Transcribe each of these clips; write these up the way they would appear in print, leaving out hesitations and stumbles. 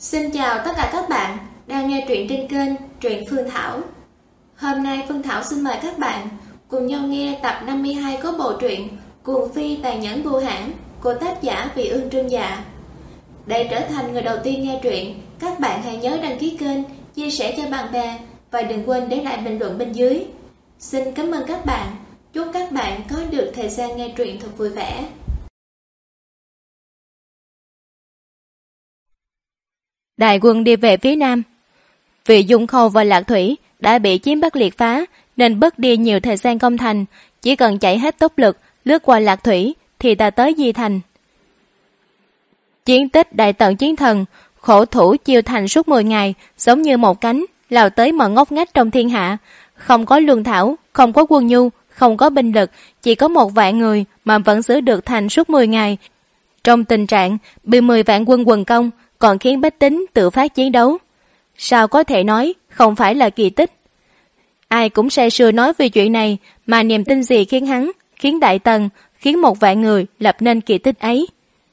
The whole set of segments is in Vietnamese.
Xin chào tất cả các bạn đang nghe truyện trên kênh Truyện Phương Thảo. Hôm nay Phương Thảo xin mời các bạn cùng nhau nghe tập 52 của bộ truyện Cuồng Phi Tàn Nhẫn Vô Hạn của tác giả Vị Ương Trương Dạ. Để trở thành người đầu tiên nghe truyện, các bạn hãy nhớ đăng ký kênh, chia sẻ cho bạn bè và đừng quên để lại bình luận bên dưới. Xin cảm ơn các bạn. Chúc các bạn có được thời gian nghe truyện thật vui vẻ. Đại quân đi về phía nam. Vì Dung Khâu và Lạc Thủy đã bị chiếm Bắc liệt phá nên bớt đi nhiều thời gian công thành, chỉ cần chạy hết tốc lực lướt qua Lạc Thủy thì ta tới Di Thành. Chiến tích Đại Tận Chiến Thần, khổ thủ chiêu thành suốt 10 ngày, giống như một cánh lao tới mọi ngóc ngách trong thiên hạ, không có lương thảo, không có quân nhu, không có binh lực, chỉ có 1 vạn người mà vẫn giữ được thành suốt 10 ngày. Trong tình trạng bị 10 vạn quân quần công, còn khiến bách tính tự phát chiến đấu. Sao có thể nói không phải là kỳ tích? Ai cũng say sưa nói về chuyện này, mà niềm tin gì khiến hắn, khiến Đại Tần, khiến 1 vạn người lập nên kỳ tích ấy?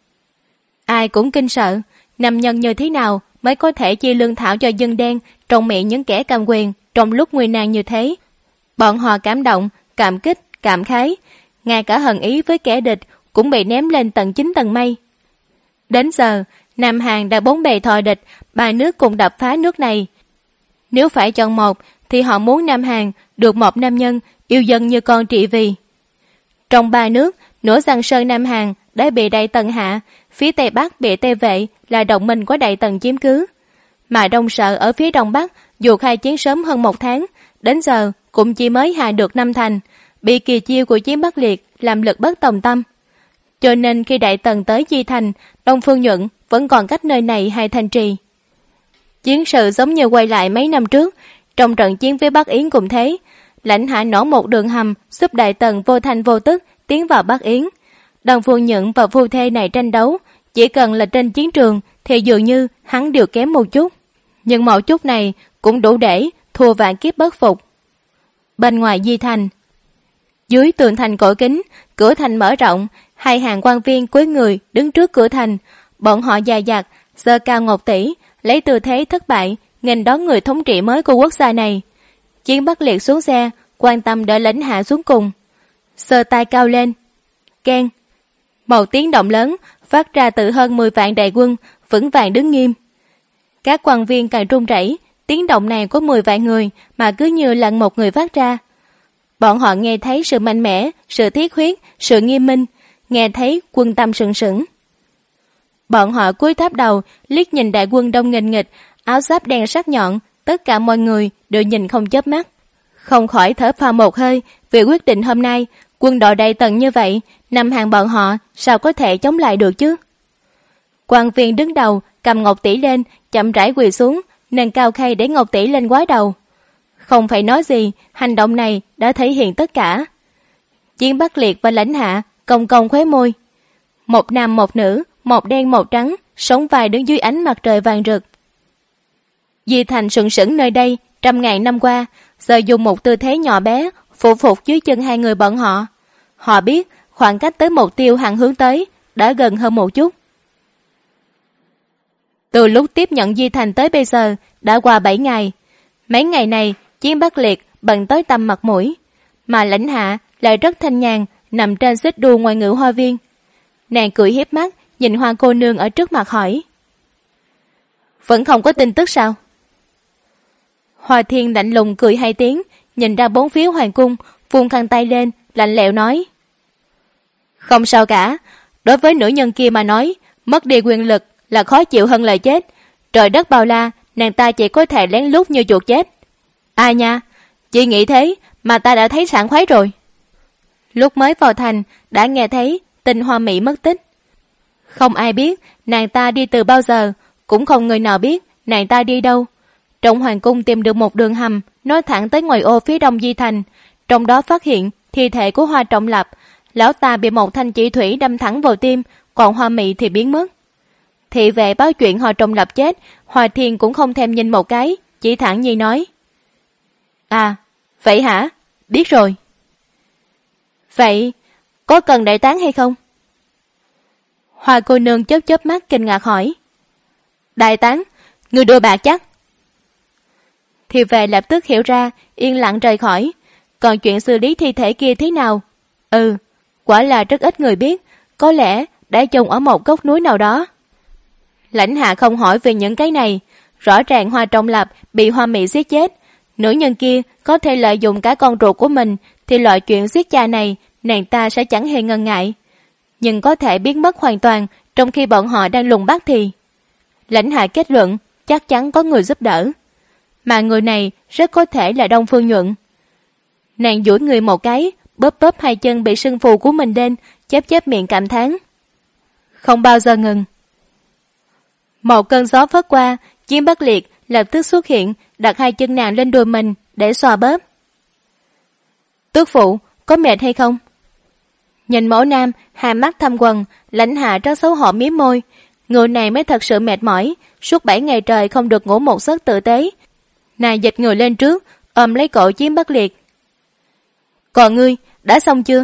Ai cũng kinh sợ, nam nhân như thế nào mới có thể chia lương thảo cho dân đen trong miệng những kẻ cầm quyền trong lúc nguy nan như thế? Bọn họ cảm động, cảm kích, cảm khái, ngay cả hận ý với kẻ địch cũng bị ném lên tận 9 tầng mây. Đến giờ, Nam Hàn đã 4 bề thọ địch, 3 nước cùng đập phá nước này. Nếu phải chọn một, thì họ muốn Nam Hàn được một nam nhân yêu dân như con trị vì. Trong 3 nước, nửa Giang Sơn Nam Hàn đã bị Đại Tần hạ, phía Tây Bắc bị Tây Vệ là đồng minh của Đại Tần chiếm cứ. Mà Đông Sở ở phía Đông Bắc dù khai chiến sớm hơn 1 tháng, đến giờ cũng chỉ mới hạ được 5 thành, bị kỳ chiêu của chiến Bắc Liệt làm lực bất tòng tâm. Cho nên khi Đại Tần tới Di Thành, Đông Phương Nhuận vẫn còn cách nơi này 2 thành trì. Chiến sự giống như quay lại mấy năm trước, trong trận chiến với Bắc Yến cũng thế. Lãnh Hạ nổ một đường hầm giúp Đại Tần vô thanh vô tức tiến vào Bắc Yến. Đông Phương Nhuận và phu thê này tranh đấu, chỉ cần là trên chiến trường thì dường như hắn đều kém một chút. Nhưng một chút này cũng đủ để thua vạn kiếp bất phục. Bên ngoài Di Thành, dưới tường thành cổ kính, cửa thành mở rộng, 2 hàng quan viên cúi người đứng trước cửa thành. Bọn họ dè dặt, giơ cao ngọc tỷ, lấy tư thế thất bại, nghênh đón người thống trị mới của quốc gia này. Chiến Bắc Liệt xuống xe, quan tâm đỡ Lãnh Hạ xuống cùng. Sơ tay cao lên. Keng. Một tiếng động lớn phát ra từ hơn 10 vạn đại quân, vững vàng đứng nghiêm. Các quan viên càng run rẩy, tiếng động này của 10 vạn người mà cứ như lần một người phát ra. Bọn họ nghe thấy sự mạnh mẽ, sự thiết huyết, sự nghiêm minh, nghe thấy quân tâm sừng sững. Bọn họ cúi thấp đầu, liếc nhìn đại quân đông nghênh nghịch, áo giáp đen sắc nhọn, tất cả mọi người đều nhìn không chớp mắt. Không khỏi thở phào một hơi, vì quyết định hôm nay, quân đội Đại Tần như vậy, Nam Hàn bọn họ sao có thể chống lại được chứ? Quan viên đứng đầu, cầm ngọc tỷ lên, chậm rãi quỳ xuống, nâng cao khay để ngọc tỷ lên gối đầu. Không phải nói gì, hành động này đã thể hiện tất cả. Chiến Bắc Liệt và Lãnh Hạ cong cong khóe môi. Một nam một nữ, một đen một trắng, sống vai đứng dưới ánh mặt trời vàng rực. Di Thành sừng sững nơi đây 100.000 năm qua, giờ dùng một tư thế nhỏ bé phụ phục dưới chân 2 người bọn họ. Họ biết khoảng cách tới mục tiêu hắn hướng tới đã gần hơn một chút. Từ lúc tiếp nhận Di Thành tới bây giờ đã qua 7 ngày. Mấy ngày này chiến Bắc Liệt bận tới tăm mặt mũi, mà Lãnh Hạ lại rất thanh nhàn nằm trên xích đu ngoài ngự hoa viên. Nàng cười hiếp mắt nhìn Hoa cô nương ở trước mặt hỏi: Vẫn không có tin tức sao? Hoa Thiên lạnh lùng cười 2 tiếng, nhìn ra 4 phía hoàng cung, vung khăn tay lên, lạnh lẽo nói: Không sao cả, đối với nữ nhân kia mà nói, mất đi quyền lực là khó chịu hơn lời chết. Trời đất bao la, nàng ta chỉ có thể lén lút như chuột chết. Ai nha, chị nghĩ thế mà ta đã thấy sảng khoái rồi. Lúc mới vào thành đã nghe thấy tin Hoa Mỹ mất tích. Không ai biết nàng ta đi từ bao giờ, cũng không người nào biết nàng ta đi đâu. Trong hoàng cung tìm được một đường hầm nối thẳng tới ngoài ô phía đông Di Thành, trong đó phát hiện thi thể của Hoa Trọng Lập. Lão ta bị một thanh chỉ thủy đâm thẳng vào tim, còn Hoa Mỹ thì biến mất. Thị vệ báo chuyện Hoa Trọng Lập chết, Hoa Thiên cũng không thèm nhìn một cái, chỉ thẳng nhiên nói: À, vậy hả? Biết rồi. Vậy có cần đại táng hay không? Hoa cô nương chớp chớp mắt kinh ngạc hỏi: Đại táng? Người đưa bạc chắc. Thì về lập tức hiểu ra, yên lặng rời khỏi. Còn chuyện xử lý thi thể kia thế nào? Quả là rất ít người biết, có lẽ đã chôn ở một góc núi nào đó. Lãnh Hạ không hỏi về những cái này. Rõ ràng Hoa Trọng Lập bị Hoa Mỹ giết chết. Nữ nhân kia có thể lợi dụng cả con ruột của mình, thì loại chuyện giết cha này nàng ta sẽ chẳng hề ngần ngại. Nhưng có thể biến mất hoàn toàn trong khi bọn họ đang lùng bắt thì Lãnh Hạ kết luận chắc chắn có người giúp đỡ, mà người này rất có thể là Đông Phương Nhuận. Nàng duỗi người một cái, bóp bóp hai chân bị sưng phù của mình lên, chép chép miệng cảm thán. Không bao giờ ngừng. Một cơn gió phất qua, Chiến Bất Liệt lập tức xuất hiện, đặt hai chân nàng lên đùi mình để xoa bóp. Tước phụ, có mệt hay không? Nhìn mẫu nam, hai mắt thâm quầng, Lãnh Hạ rất xấu hổ mím môi. Người này mới thật sự mệt mỏi, suốt 7 ngày trời không được ngủ một giấc tử tế. Nàng dịch người lên trước, ôm lấy cổ Chiến Bất Liệt. Còn ngươi, đã xong chưa?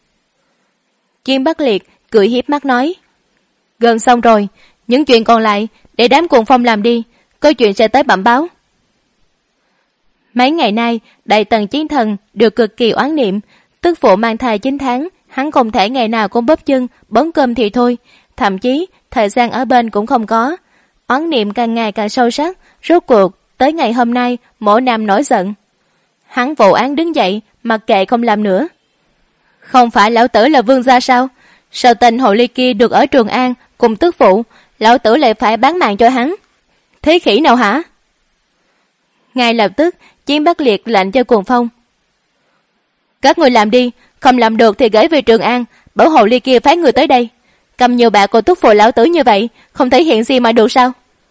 Chiến Bất Liệt cười hiếp mắt nói. Gần xong rồi, những chuyện còn lại để đám Cuồng Phong làm đi, có chuyện sẽ tới bẩm báo. Mấy ngày nay, Đại Tần Chiến Thần được cực kỳ oán niệm. Tức phụ mang thai 9 tháng, hắn không thể ngày nào cũng bóp chân, bón cơm thì thôi. Thậm chí, thời gian ở bên cũng không có. Oán niệm càng ngày càng sâu sắc. Rốt cuộc, tới ngày hôm nay, Mộ Nam nổi giận. Hắn vụ án đứng dậy, mặc kệ không làm nữa. Không phải lão tử là vương gia sao? Sao tên hồ ly kia được ở Trường An cùng tức phụ, lão tử lại phải bán mạng cho hắn? Thế khỉ nào hả? Ngay lập tức, Chiến Bất Liệt lệnh cho Cuồng Phong. Các người làm đi, không làm được thì gửi về Trường An, bảo hồ ly kia phái người tới đây. Cầm nhiều bạc của tức phụ lão tử như vậy, không thể hiện gì mà được sao?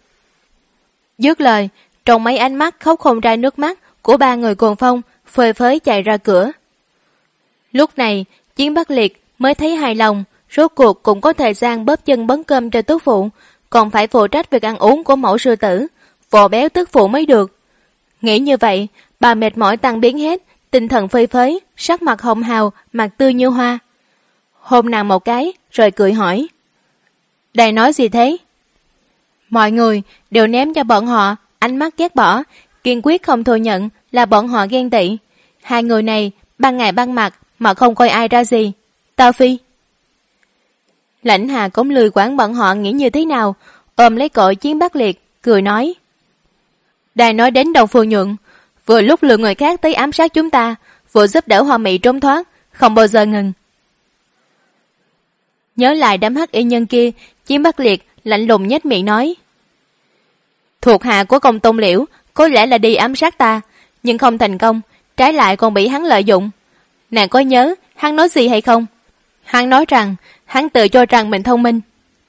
Dứt lời, trong mấy ánh mắt khóc không ra nước mắt của ba người Cuồng Phong phơi phới chạy ra cửa. Lúc này, Chiến Bất Liệt mới thấy hài lòng, rốt cuộc cũng có thời gian bóp chân bấn cơm cho tức phụ, còn phải phụ trách việc ăn uống của mẫu sư tử, vò béo tức phụ mới được. Nghĩ như vậy, bà mệt mỏi tan biến hết, tinh thần phơi phới, sắc mặt hồng hào, mặt tươi như hoa. Hôn nàng một cái, rồi cười hỏi. Đây nói gì thế? Mọi người đều ném cho bọn họ ánh mắt ghét bỏ, kiên quyết không thừa nhận là bọn họ ghen tị. Hai người này ban ngày ban mặt mà không coi ai ra gì. Tao phi. Lãnh Hà cũng lười quản bọn họ nghĩ như thế nào, ôm lấy cổ Chiến Bất Liệt, cười nói. Đang nói đến Đông Phương Nhuận, vừa lúc lừa người khác tới ám sát chúng ta, vừa giúp đỡ Hoa Mỹ trốn thoát, không bao giờ ngừng. Nhớ lại đám hắc y nhân kia, Chiến Bất Liệt lạnh lùng nhếch miệng nói. Thuộc hạ của Công Tôn Liễu có lẽ là đi ám sát ta, nhưng không thành công, trái lại còn bị hắn lợi dụng. Nàng có nhớ hắn nói gì hay không? Hắn nói rằng hắn tự cho rằng mình thông minh.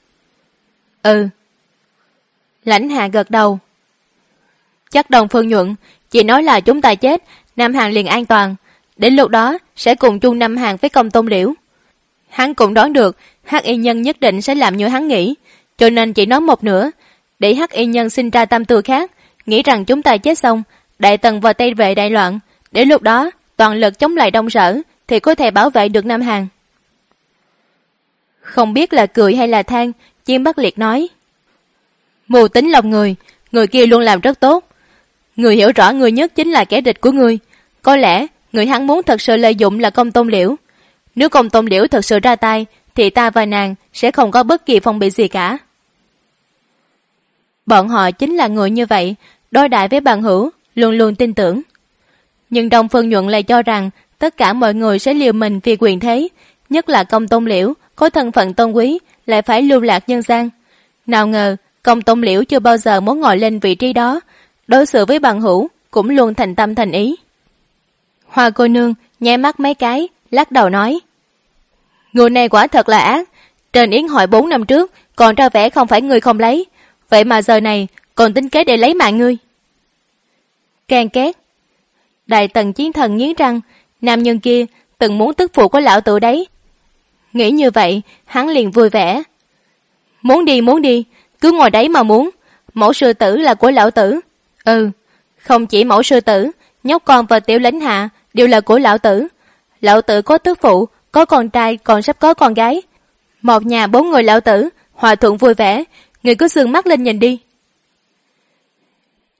Lãnh Hạ gật đầu. Chắc Đông Phương Nhuận chỉ nói là chúng ta chết, Nam Hàn liền an toàn, đến lúc đó sẽ cùng chung Nam Hàn với Công Tôn Liễu. Hắn cũng đoán được hắc y nhân nhất định sẽ làm như hắn nghĩ, cho nên chỉ nói một nửa, để hắc y nhân sinh ra tâm tư khác, nghĩ rằng chúng ta chết xong, Đại Tần và Tây Vệ đại loạn, đến lúc đó toàn lực chống lại Đông Sở thì có thể bảo vệ được Nam Hàn. Không biết là cười hay là than, Chiến Bất Liệt nói. Mưu tính lòng người kia luôn làm rất tốt. Người hiểu rõ người nhất chính là kẻ địch của người. Có lẽ người hắn muốn thật sự lợi dụng là Công Tôn Liễu. Nếu Công Tôn Liễu thật sự ra tay, thì ta và nàng sẽ không có bất kỳ phong bị gì cả. Bọn họ chính là người như vậy, đối đãi với bằng hữu, luôn luôn tin tưởng. Nhưng Đông Phương Nhuận lại cho rằng tất cả mọi người sẽ liều mình vì quyền thế, nhất là Công Tôn Liễu có thân phận tôn quý lại phải lưu lạc nhân gian. Nào ngờ Công Tôn Liễu chưa bao giờ muốn ngồi lên vị trí đó, đối xử với bằng hữu cũng luôn thành tâm thành ý. Hoa cô nương nháy mắt mấy cái, lắc đầu nói. Người này quả thật là ác, trên yến hội 4 năm trước còn ra vẻ không phải người không lấy, vậy mà giờ này còn tính kế để lấy mạng ngươi. Can két. Đại Tần Chiến Thần nghiến răng, nam nhân kia từng muốn tức phụ của lão tử đấy. Nghĩ như vậy, hắn liền vui vẻ. Muốn đi, cứ ngồi đấy mà muốn. Mẫu sư tử là của lão tử. Không chỉ mẫu sư tử, nhóc con và tiểu Lãnh Hạ đều là của lão tử. Lão tử có tức phụ, có con trai, còn sắp có con gái. Một nhà 4 người lão tử, hòa thuận vui vẻ, người cứ sương mắt lên nhìn đi.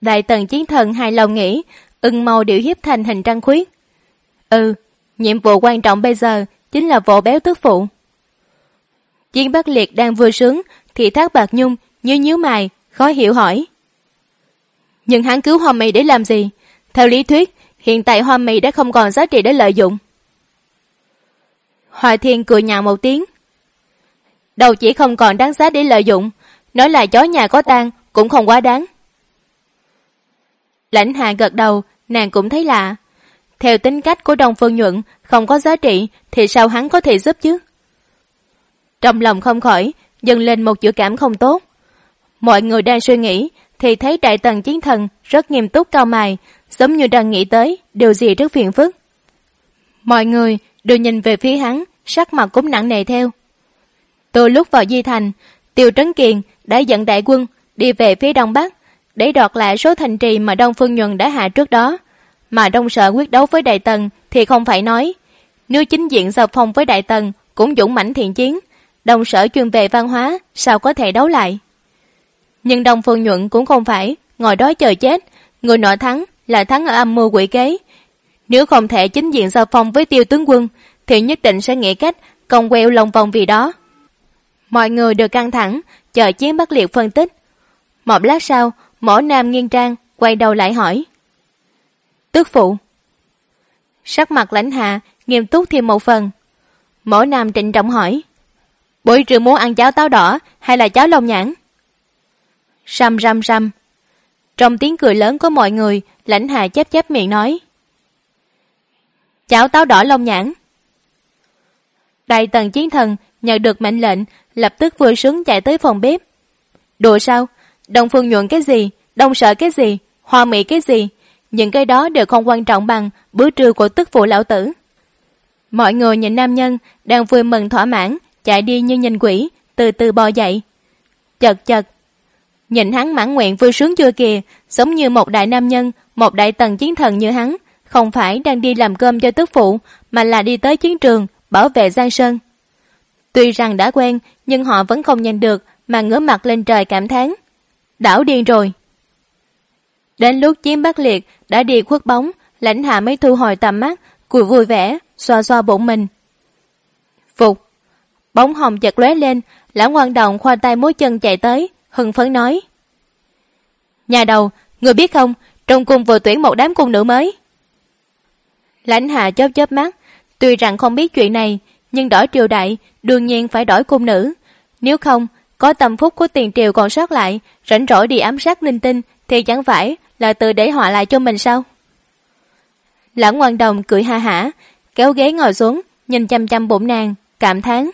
Đại Tần Chiến Thần hài lòng nghĩ, ưng màu điệu hiếp thành hình trăng khuyết. Nhiệm vụ quan trọng bây giờ chính là vỗ béo tức phụ. Chiến Bắc Liệt đang vui sướng thì Thác Bạt Nhung nhíu mày, khó hiểu hỏi. Nhưng hắn cứu Hoa Mị để làm gì? Theo lý thuyết, hiện tại Hoa Mị đã không còn giá trị để lợi dụng. Hoa Thiên cười nhạo một tiếng. Đâu chỉ không còn đáng giá để lợi dụng, nói là chó nhà có tang cũng không quá đáng. Lãnh Hạ gật đầu, nàng cũng thấy lạ. Theo tính cách của Đông Phương Nhuận, không có giá trị thì sao hắn có thể giúp chứ? Trong lòng không khỏi dâng lên một dự cảm không tốt. Mọi người đang suy nghĩ thì thấy Đại Tần Chiến Thần rất nghiêm túc cau mày, giống như đang nghĩ tới điều gì rất phiền phức. Mọi người đều nhìn về phía hắn, sắc mặt cũng nặng nề theo. Từ lúc vào Di Thành, Tiêu Trấn Kiền đã dẫn đại quân đi về phía Đông Bắc để đoạt lại số thành trì mà Đông Phương Nhuận đã hạ trước đó. Mà Đông Sở quyết đấu với Đại Tần thì không phải nói. Nếu chính diện giao phong với Đại Tần cũng dũng mãnh thiện chiến, Đông Sở chuyên về văn hóa sao có thể đấu lại. Nhưng Đông Phương Nhuận cũng không phải ngồi đó chờ chết, người nọ thắng là thắng ở âm mưu quỷ kế. Nếu không thể chính diện giao phong với Tiêu tướng quân thì nhất định sẽ nghĩ cách cong queo lòng vòng vì đó. Mọi người đều căng thẳng chờ Chiến Bắc Liệt phân tích. Một lát sau, Mỗ Nam nghiêng trang quay đầu lại hỏi. Tức phụ. Sắc mặt Lãnh Hạ nghiêm túc thêm một phần. Mỗ Nam trịnh trọng hỏi. Buổi trưa muốn ăn cháo táo đỏ hay là cháo lông nhãn? Răm răm răm. Trong tiếng cười lớn của mọi người, Lãnh Hạ chép miệng nói. Cháo táo đỏ lông nhãn. Đại Tần Chiến Thần nhận được mệnh lệnh, lập tức vui sướng chạy tới phòng bếp. Đùa sao? Đông Phương Nhuận cái gì? Đông Sở cái gì? Hoa Mị cái gì? Những cái đó đều không quan trọng bằng bữa trưa của tức phụ lão tử. Mọi người nhìn nam nhân đang vui mừng thỏa mãn chạy đi như nhìn quỷ, từ từ bò dậy. Chật chật. Nhìn hắn mãn nguyện vui sướng chưa kìa, giống như một đại nam nhân, một đại Tần Chiến Thần như hắn, không phải đang đi làm cơm cho tức phụ, mà là đi tới chiến trường bảo vệ Giang Sơn. Tuy rằng đã quen, nhưng họ vẫn không nhìn được mà ngửa mặt lên trời cảm thán. Đảo điên rồi. Đến lúc Chiến Bắc Liệt đã đi khuất bóng, Lãnh Hạ mới thu hồi tầm mắt, cười vui vẻ, xoa xoa bụng mình. Phục. Bóng hồng chợt lóe lên, Lão Ngoan Đồng khoa tay múa chân chạy tới, hưng phấn nói. Nhà đầu, người biết không, trong cung vừa tuyển một đám cung nữ mới. Lãnh Hạ chớp mắt, tuy rằng không biết chuyện này, nhưng đổi triều đại đương nhiên phải đổi cung nữ. Nếu không, có tâm phúc của tiền triều còn sót lại, rảnh rỗi đi ám sát linh tinh thì chẳng phải là tự để họa lại cho mình sao? Lão Ngoan Đồng cười ha hả, kéo ghế ngồi xuống, nhìn chăm chăm bụng nàng, cảm thán.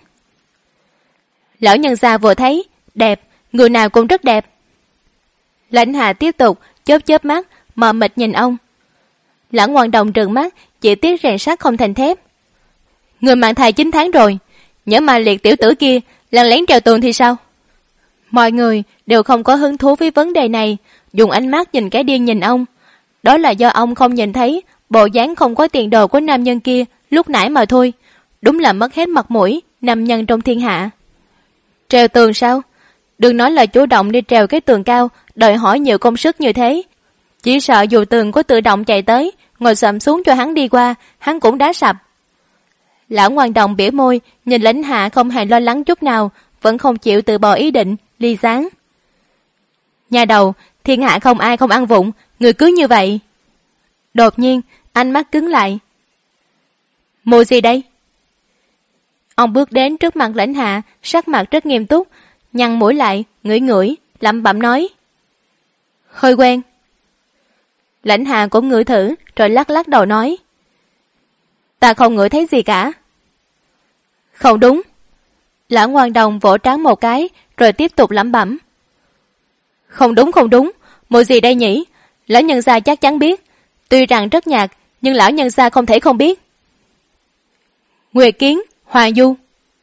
Lão nhân gia vừa thấy, đẹp, người nào cũng rất đẹp. Lãnh Hạ tiếp tục chớp mắt, mờ mịt nhìn ông. Lão Ngoan Đồng trừng mắt, chỉ tiếc rèn sắt không thành thép. Người mang thai 9 tháng rồi, nhỡ mà Liệt tiểu tử kia lén lén trèo tường thì sao? Mọi người đều không có hứng thú với vấn đề này, dùng ánh mắt nhìn cái điên nhìn ông. Đó là do ông không nhìn thấy bộ dáng không có tiền đồ của nam nhân kia lúc nãy mà thôi. Đúng là mất hết mặt mũi nam nhân trong thiên hạ. Trèo tường sao? Đừng nói là chủ động đi trèo cái tường cao, đòi hỏi nhiều công sức như thế. Chỉ sợ dù tường có tự động chạy tới, ngồi xổm xuống cho hắn đi qua, hắn cũng đá sập. Lão Ngoan Đồng bỉa môi, nhìn Lãnh Hạ không hề lo lắng chút nào, vẫn không chịu từ bỏ ý định, ly gián. Nhà đầu, thiên hạ không ai không ăn vụng, người cứ như vậy. Đột nhiên, ánh mắt cứng lại. Mùi gì đây? Ông bước đến trước mặt Lãnh Hạ, sắc mặt rất nghiêm túc, nhăn mũi lại, ngửi, lẩm bẩm nói. Hơi quen. Lãnh Hạ cũng ngửi thử, rồi lắc đầu nói. Ta không ngửi thấy gì cả. Không đúng. Lão Ngoan Đồng vỗ trán một cái, rồi tiếp tục lẩm bẩm. Không đúng, mùi gì đây nhỉ? Lão nhân gia chắc chắn biết. Tuy rằng rất nhạt, nhưng lão nhân gia không thể không biết. Nguyệt Kiến, Hoàng Du.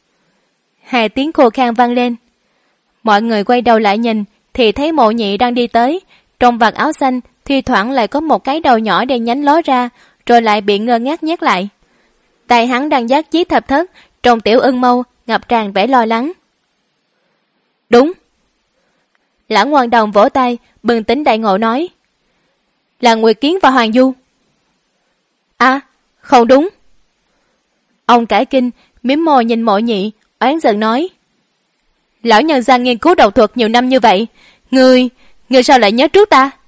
Hai tiếng khô khan vang lên. Mọi người quay đầu lại nhìn, thì thấy Mộ Nhị đang đi tới. Trong vạt áo xanh, thi thoảng lại có một cái đầu nhỏ đen nhánh ló ra, rồi lại bị ngơ ngác nhét lại. Tay hắn đang dắt chiếc thập thất, trong tiểu ưng mâu ngập tràn vẻ lo lắng. Đúng. Lão Ngoan Đồng vỗ tay, bừng tỉnh đại ngộ nói. là Nguyệt Kiến và Hoàng Du. À, không đúng. Ông cả kinh, mím môi nhìn Mộ Nhị, oán giận nói. Lão nhân gia nghiên cứu độc thuật nhiều năm như vậy, ngươi sao lại nhớ trước ta?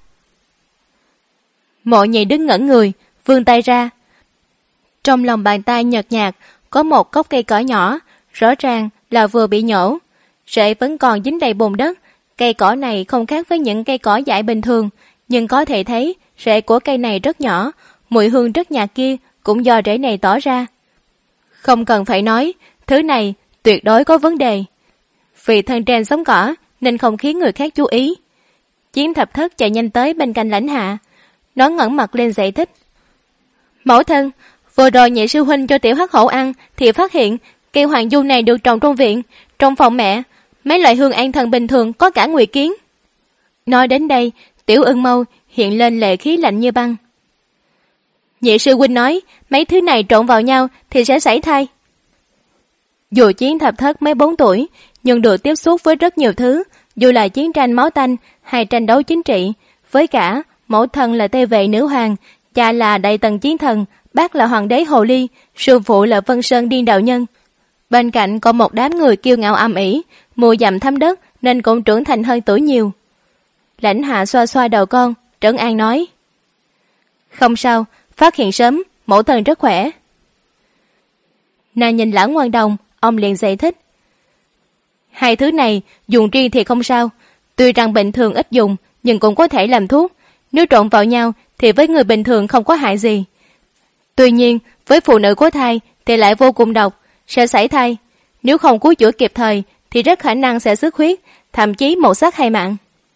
Mộ Nhị đứng ngẩn người, vươn tay ra. Trong lòng bàn tay nhợt nhạt có một gốc cây cỏ nhỏ, rõ ràng là vừa bị nhổ. Rễ vẫn còn dính đầy bùn đất. Cây cỏ này không khác với những cây cỏ dại bình thường, nhưng có thể thấy rễ của cây này rất nhỏ, mùi hương rất nhạt kia cũng do rễ này tỏ ra. Không cần phải nói, thứ này tuyệt đối có vấn đề. Vì thân trên sống cỏ nên không khiến người khác chú ý. Chiến Thập Thất chạy nhanh tới bên cạnh Lãnh Hạ. Nó ngẩng mặt lên giải thích. Mẫu thân, vừa rồi nhị sư huynh cho tiểu hắc hổ ăn thì phát hiện cây Hoàng Du này được trồng trong viện, trong phòng mẹ. Mấy loại hương an thần bình thường có cả Nguyệt Kiến. Nói đến đây, Tiểu Ưng Mâu hiện lên lệ khí lạnh như băng. Nhị sư huynh nói mấy thứ này trộn vào nhau thì sẽ sảy thai. Dù Chiến Thập Thất mới 4 tuổi, nhưng được tiếp xúc với rất nhiều thứ, dù là chiến tranh máu tanh hay tranh đấu chính trị. Với cả, mẫu thân là Tây Vệ nữ hoàng, cha là Đại Tần chiến thần, bác là Hoàng đế Hồ Ly, sư phụ là Vân Sơn điên đạo nhân. Bên cạnh có một đám người kiêu ngạo âm ỉ, mùa dặm thấm đất nên cũng trưởng thành hơn tuổi nhiều. Lãnh Hạ xoa xoa đầu con, trấn an nói. Không sao, phát hiện sớm, mẫu thân rất khỏe. Nàng nhìn Lã Ngoan Đồng, ông liền giải thích. Hai thứ này dùng riêng thì không sao, tuy rằng bình thường ít dùng nhưng cũng có thể làm thuốc. Nếu trộn vào nhau thì với người bình thường không có hại gì. Tuy nhiên với phụ nữ có thai thì lại vô cùng độc, sẽ sảy thai. Nếu không cứu chữa kịp thời thì rất khả năng sẽ xuất huyết, thậm chí một xác hai mạng.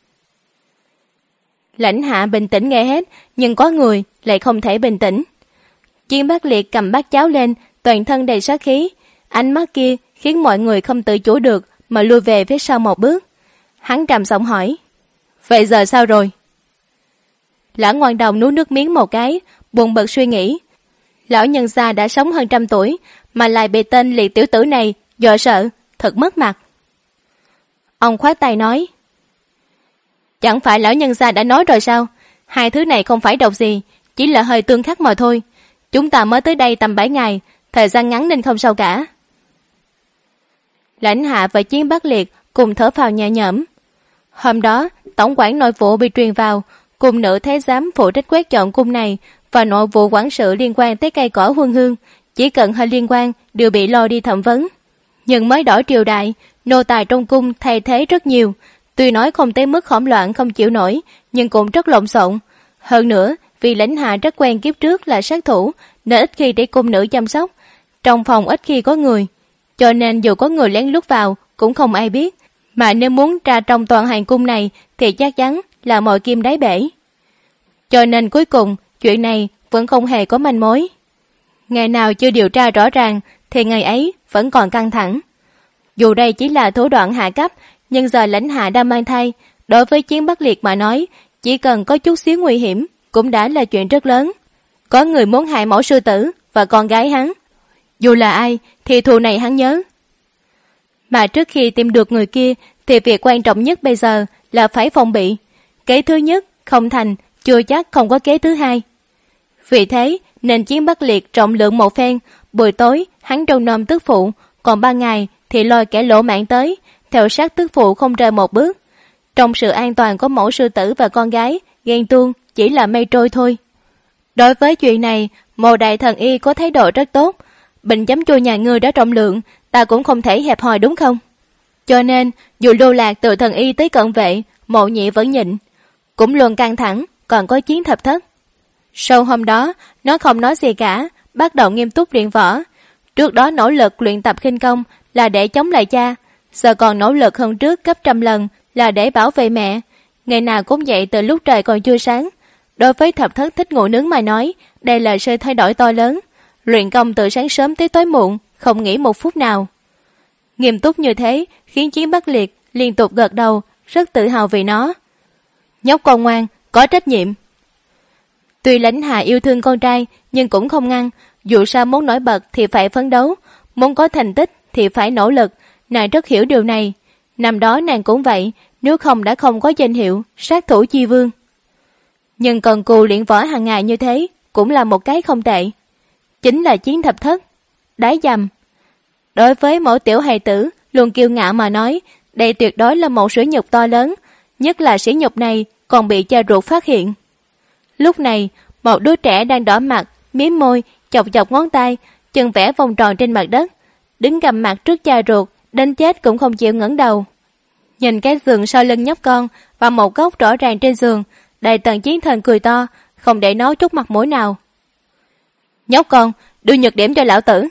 Lãnh Hạ bình tĩnh nghe hết, nhưng có người lại không thể bình tĩnh. Chiến Bắc Liệt cầm bát cháo lên, toàn thân đầy sát khí. Ánh mắt kia khiến mọi người không tự chủ được mà lùi về phía sau một bước. Hắn trầm giọng hỏi. Vậy giờ sao rồi? Lã Ngoan Đồng nuốt nước miếng một cái, buồn bực suy nghĩ. Lão nhân gia đã sống hơn 100 tuổi mà lại bị tên liệt tiểu tử này dọa sợ, thật mất mặt. Ông khoát tay nói. Chẳng phải lão nhân gia đã nói rồi sao? Hai thứ này không phải độc gì, chỉ là hơi tương khắc mà thôi. Chúng ta mới tới đây tầm 7 ngày, thời gian ngắn nên không sao cả. Lãnh Hạ và Chiến Bắc Liệt cùng thở phào nhẹ nhõm. Hôm đó, tổng quản nội vụ bị truyền vào, cùng nữ thái giám phụ trách quét dọn cung này và nội vụ quản sự liên quan tới cây cỏ huân hương, chỉ cần hơi liên quan đều bị lôi đi thẩm vấn. Nhưng mới đổi triều đại, nô tài trong cung thay thế rất nhiều, tuy nói không tới mức hỗn loạn không chịu nổi, nhưng cũng rất lộn xộn. Hơn nữa, vì Lãnh Hạ rất quen kiếp trước là sát thủ, nên ít khi để cung nữ chăm sóc, trong phòng ít khi có người, cho nên dù có người lén lút vào cũng không ai biết. Mà nếu muốn tra trong toàn hành cung này thì chắc chắn là mọi kim đáy bể. Cho nên cuối cùng chuyện này vẫn không hề có manh mối. Ngày nào chưa điều tra rõ ràng thì ngày ấy vẫn còn căng thẳng. Dù đây chỉ là thủ đoạn hạ cấp, nhưng giờ Lãnh Hạ đang mang thai, đối với Chiến Bắc Liệt mà nói, chỉ cần có chút xíu nguy hiểm cũng đã là chuyện rất lớn. Có người muốn hại mẫu sư tử và con gái hắn. Dù là ai thì thù này hắn nhớ. Mà trước khi tìm được người kia thì việc quan trọng nhất bây giờ là phải phòng bị. Kế thứ nhất không thành, chưa chắc không có kế thứ hai. Vì thế nên Chiến Bắc Liệt trọng lượng một phen, buổi tối hắn trông nom tức phụ, còn 3 ngày thì lôi kẻ lỗ mạng tới, theo sát tức phụ không rời một bước. Trong sự an toàn của mẫu sư tử và con gái, ghen tuông chỉ là mây trôi thôi. Đối với chuyện này, Mộ Đại Thần Y có thái độ rất tốt. Bệnh chấm chua nhà ngươi đã trọng lượng, ta cũng không thể hẹp hòi đúng không? Cho nên dù lưu lạc từ thần y tới cận vệ, Mộ Nhị vẫn nhịn. Cũng luôn căng thẳng, còn có Chiến Thập Thất. Sau hôm đó, nó không nói gì cả, bắt đầu nghiêm túc luyện võ. Trước đó nỗ lực luyện tập khinh công là để chống lại cha, giờ còn nỗ lực hơn trước gấp 100 lần là để bảo vệ mẹ. Ngày nào cũng dậy từ lúc trời còn chưa sáng. Đối với Thập Thất thích ngủ nướng mà nói, đây là sự thay đổi to lớn. Luyện công từ sáng sớm tới tối muộn, không nghỉ một phút nào. Nghiêm túc như thế khiến Chiến Bắc Liệt liên tục gật đầu, rất tự hào vì nó. Nhóc con ngoan, có trách nhiệm. Tuy Lãnh Hạ yêu thương con trai nhưng cũng không ngăn, dù sao muốn nổi bật thì phải phấn đấu, muốn có thành tích thì phải nỗ lực. Nàng rất hiểu điều này. Năm đó nàng cũng vậy, nếu không đã không có danh hiệu sát thủ chi vương. Nhưng cần cù luyện võ hàng ngày như thế cũng là một cái không tệ. Chính là Chiến Thập Thất, đái dầm. Đối với mỗi tiểu hài tử luôn kiêu ngạo mà nói, đây tuyệt đối là một sỉ nhục to lớn, nhất là sỉ nhục này còn bị cha ruột phát hiện. Lúc này, một đứa trẻ đang đỏ mặt, mím môi, chọc chọc ngón tay, chân vẽ vòng tròn trên mặt đất, đứng gầm mặt trước cha ruột, đến chết cũng không chịu ngẩng đầu. Nhìn cái giường sau lưng nhóc con và một góc rõ ràng trên giường, Đại Tần Chiến Thần cười to, không để nó chút mặt mũi nào. Nhóc con, đưa nhược điểm cho lão tử.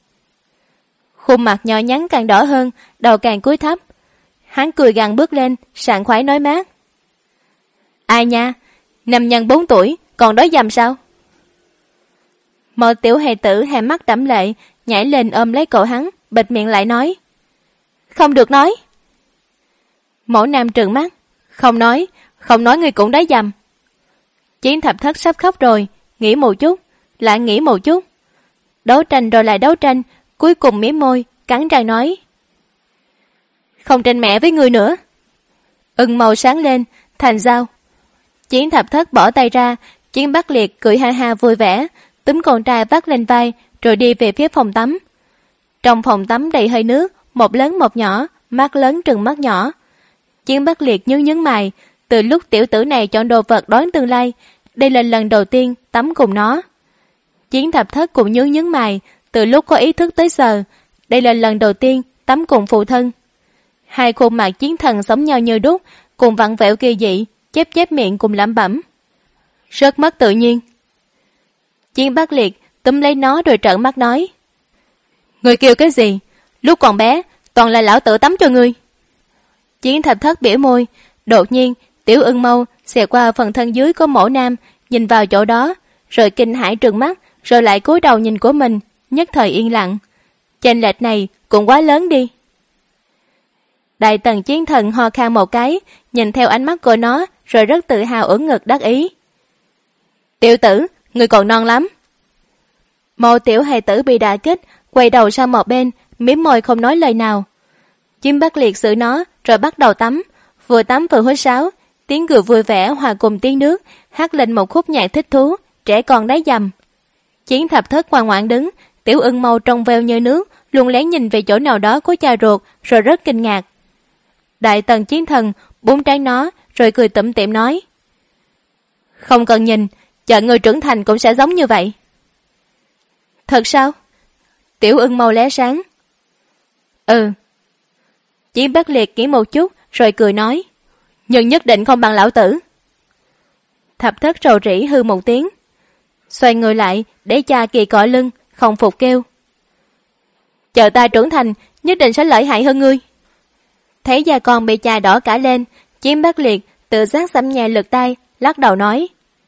Khuôn mặt nhỏ nhắn càng đỏ hơn, đầu càng cúi thấp. Hắn cười gằn bước lên, sảng khoái nói mát. Ai nha, nam nhân 4 tuổi, còn đói dầm sao? Một tiểu hài tử hai mắt đẫm lệ, nhảy lên ôm lấy cổ hắn, bịt miệng lại nói. Không được nói. Mẫu nam trừng mắt. Không nói ngươi cũng đói dầm. Chiến Thập Thất sắp khóc rồi, nghĩ một chút, lại nghĩ một chút. Đấu tranh rồi lại đấu tranh, cuối cùng mím môi, cắn răng nói. Không tranh mẹ với ngươi nữa. Ưng màu sáng lên, thành dao. Chiến Thập Thất bỏ tay ra, Chiến Bắc Liệt cười ha ha vui vẻ, túm con trai vác lên vai, rồi đi về phía phòng tắm. Trong phòng tắm đầy hơi nước, một lớn một nhỏ, mắt lớn trừng mắt nhỏ. Chiến Bắc Liệt nhướng mày, từ lúc tiểu tử này chọn đồ vật đoán tương lai, đây là lần đầu tiên tắm cùng nó. Chiến Thập Thất cũng nhướng mày, từ lúc có ý thức tới giờ, đây là lần đầu tiên tắm cùng phụ thân. Hai khuôn mặt chiến thần giống nhau như đúc, cùng vặn vẹo kỳ dị, chép miệng cùng lẩm bẩm. Rất mất tự nhiên. Chiến Bắc Liệt túm lấy nó rồi trợn mắt nói. Ngươi kêu cái gì? Lúc còn bé, toàn là lão tử tắm cho ngươi. Chiến Thập Thất bĩu môi, đột nhiên Tiểu Ưng Mâu xẹt qua phần thân dưới của mẫu nam, nhìn vào chỗ đó, rồi kinh hãi trừng mắt, rồi lại cúi đầu nhìn của mình, nhất thời yên lặng. Chênh lệch này cũng quá lớn đi. Đại Tần Chiến Thần ho khan một cái, nhìn theo ánh mắt của nó, rồi rất tự hào ưỡn ngực đắc ý. Tiểu tử, ngươi còn non lắm. Một tiểu hài tử bị đả kích, quay đầu sang một bên, mím môi không nói lời nào. Chiến Bắc Liệt xử nó, rồi bắt đầu tắm vừa huýt sáo, tiếng cười vui vẻ hòa cùng tiếng nước, hát lên một khúc nhạc thích thú, trẻ con đáy dầm. Chiến Thập Thất ngoan ngoãn đứng, Tiểu Ưng Mâu trong veo như nước, luôn lén nhìn về chỗ nào đó của cha ruột, rồi rất kinh ngạc. Đại Tần Chiến Thần búng trán nó, rồi cười tủm tỉm nói. Không cần nhìn, chờ người trưởng thành cũng sẽ giống như vậy. Thật sao? Tiểu Ưng Mâu lóe sáng. Ừ. Chiến Bắc Liệt nghĩ một chút, rồi cười nói. Nhưng nhất định không bằng lão tử. Thập Thất rầu rĩ hư một tiếng, xoay người lại để cha kỳ cọ lưng, không phục kêu. Chờ ta trưởng thành, nhất định sẽ lợi hại hơn ngươi. Thấy da con bị cha đỏ cả lên, Chiến Bắc Liệt tự giác xăm nhẹ lực tay, lắc đầu nói.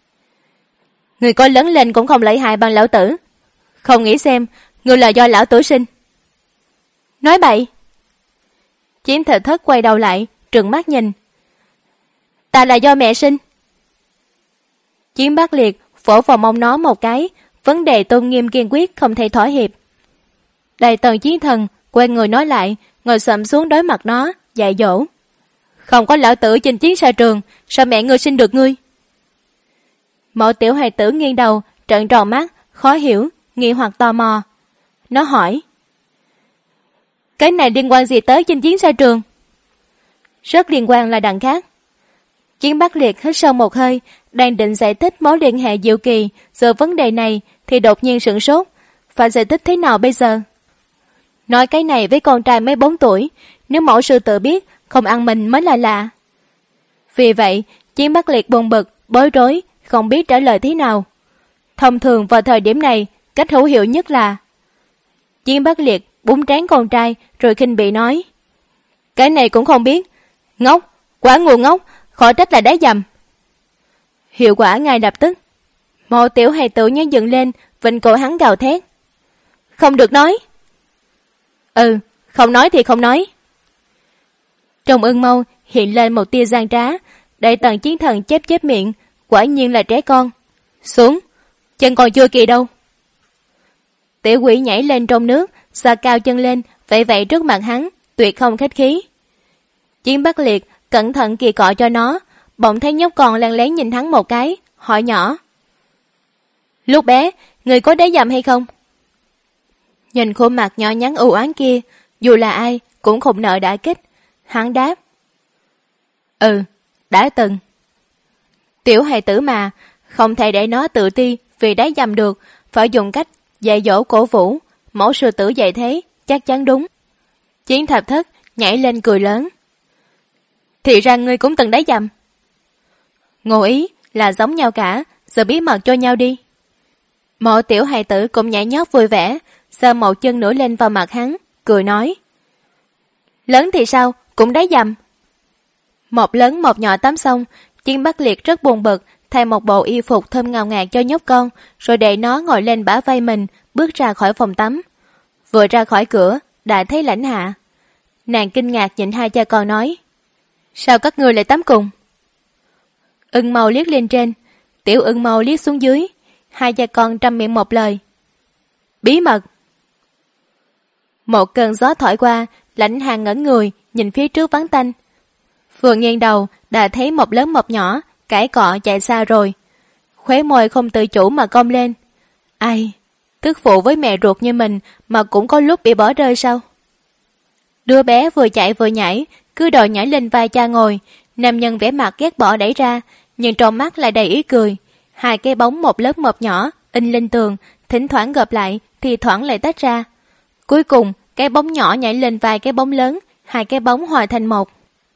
Ngươi có lớn lên cũng không lợi hại bằng lão tử. Không nghĩ xem, ngươi là do lão tử sinh. Nói bậy. Chiến Thập Thất quay đầu lại, trừng mắt nhìn. Ta là do mẹ sinh. Chiến Bắc Liệt vỗ vào mông nó một cái, vấn đề tôn nghiêm kiên quyết không thể thỏa hiệp. Đại Tần Chiến Thần quay người nói lại, ngồi xổm xuống đối mặt nó, dạy dỗ. Không có lão tử chinh chiến xa trường, sao mẹ ngươi sinh được ngươi? Mẫu tiểu hài tử nghiêng đầu, trợn tròn mắt, khó hiểu, nghi hoặc tò mò. Nó hỏi. Cái này liên quan gì tới chinh chiến xa trường? Rất liên quan là đằng khác. Chiến Bắc Liệt hít sâu một hơi, đang định giải thích mối liên hệ diệu kỳ giữa vấn đề này thì đột nhiên sửng sốt. Phải giải thích thế nào bây giờ? Nói cái này với con trai mới 4 tuổi, nếu mẫu sư tự biết không ăn mình mới là lạ. Vì vậy, Chiến Bắc Liệt buồn bực, bối rối, không biết trả lời thế nào. Thông thường vào thời điểm này, cách hữu hiệu nhất là Chiến Bắc Liệt búng trán con trai rồi khinh bỉ nói. Cái này cũng không biết. Ngốc, quá ngu ngốc, khỏi trách là đá dầm. Hiệu quả ngay lập tức. Một tiểu hài tử nhớ dựng lên, vịnh cổ hắn gào thét. Không được nói. Ừ, không nói thì không nói. Trong Ưng Mâu hiện lên một tia gian trá. Đại Tần Chiến Thần chép miệng, quả nhiên là trẻ con. Xuống, chân còn chưa kỳ đâu. Tiểu quỷ nhảy lên trong nước, xà cao chân lên, vậy trước mặt hắn, tuyệt không khách khí. Chiến Bắc Liệt cẩn thận kỳ cọ cho nó, bỗng thấy nhóc con lén lén nhìn hắn một cái, hỏi nhỏ. Lúc bé, người có đá dầm hay không? Nhìn khuôn mặt nhỏ nhắn u oán kia, dù là ai cũng không nợ đả kích. Hắn đáp. Đã từng. Tiểu hài tử mà, không thể để nó tự ti vì đá dầm được, phải dùng cách dạy dỗ cổ vũ. Mẫu sư tử dạy thế, chắc chắn đúng. Chiến Thập Thất nhảy lên cười lớn. Thì ra ngươi cũng từng đá dầm. Ngụ ý là giống nhau cả, giờ bí mật cho nhau đi. Mọi tiểu hài tử cũng nhảy nhót vui vẻ, giơ một chân nữa lên vào mặt hắn, cười nói. Lớn thì sao, cũng đá dầm. Một lớn một nhỏ tắm xong, Chiến Bắc Liệt rất buồn bực, thay một bộ y phục thơm ngào ngạt cho nhóc con, rồi để nó ngồi lên bả vai mình, bước ra khỏi phòng tắm. Vừa ra khỏi cửa, đã thấy Lãnh Hạ. Nàng kinh ngạc nhìn hai cha con nói. Sao các ngươi lại tắm cùng? Ưng Mâu liếc lên trên, Tiểu Ưng Mâu liếc xuống dưới, hai cha con trăm miệng một lời. Bí mật. Một cơn gió thổi qua, Lãnh Hạ ngẩn người, nhìn phía trước vắng tanh. Vừa nghiêng đầu, đã thấy một lớn một nhỏ, cãi cọ chạy xa rồi. Khóe môi không tự chủ mà cong lên. Ai, tức phụ với mẹ ruột như mình mà cũng có lúc bị bỏ rơi sao? Đứa bé vừa chạy vừa nhảy, cứ đòi nhảy lên vai cha ngồi. Nam nhân vẻ mặt ghét bỏ đẩy ra, nhưng trong mắt lại đầy ý cười. Hai cái bóng một lớn một nhỏ in lên tường, thỉnh thoảng gộp lại, thì thoảng lại tách ra. Cuối cùng, cái bóng nhỏ nhảy lên vai cái bóng lớn, hai cái bóng hòa thành một.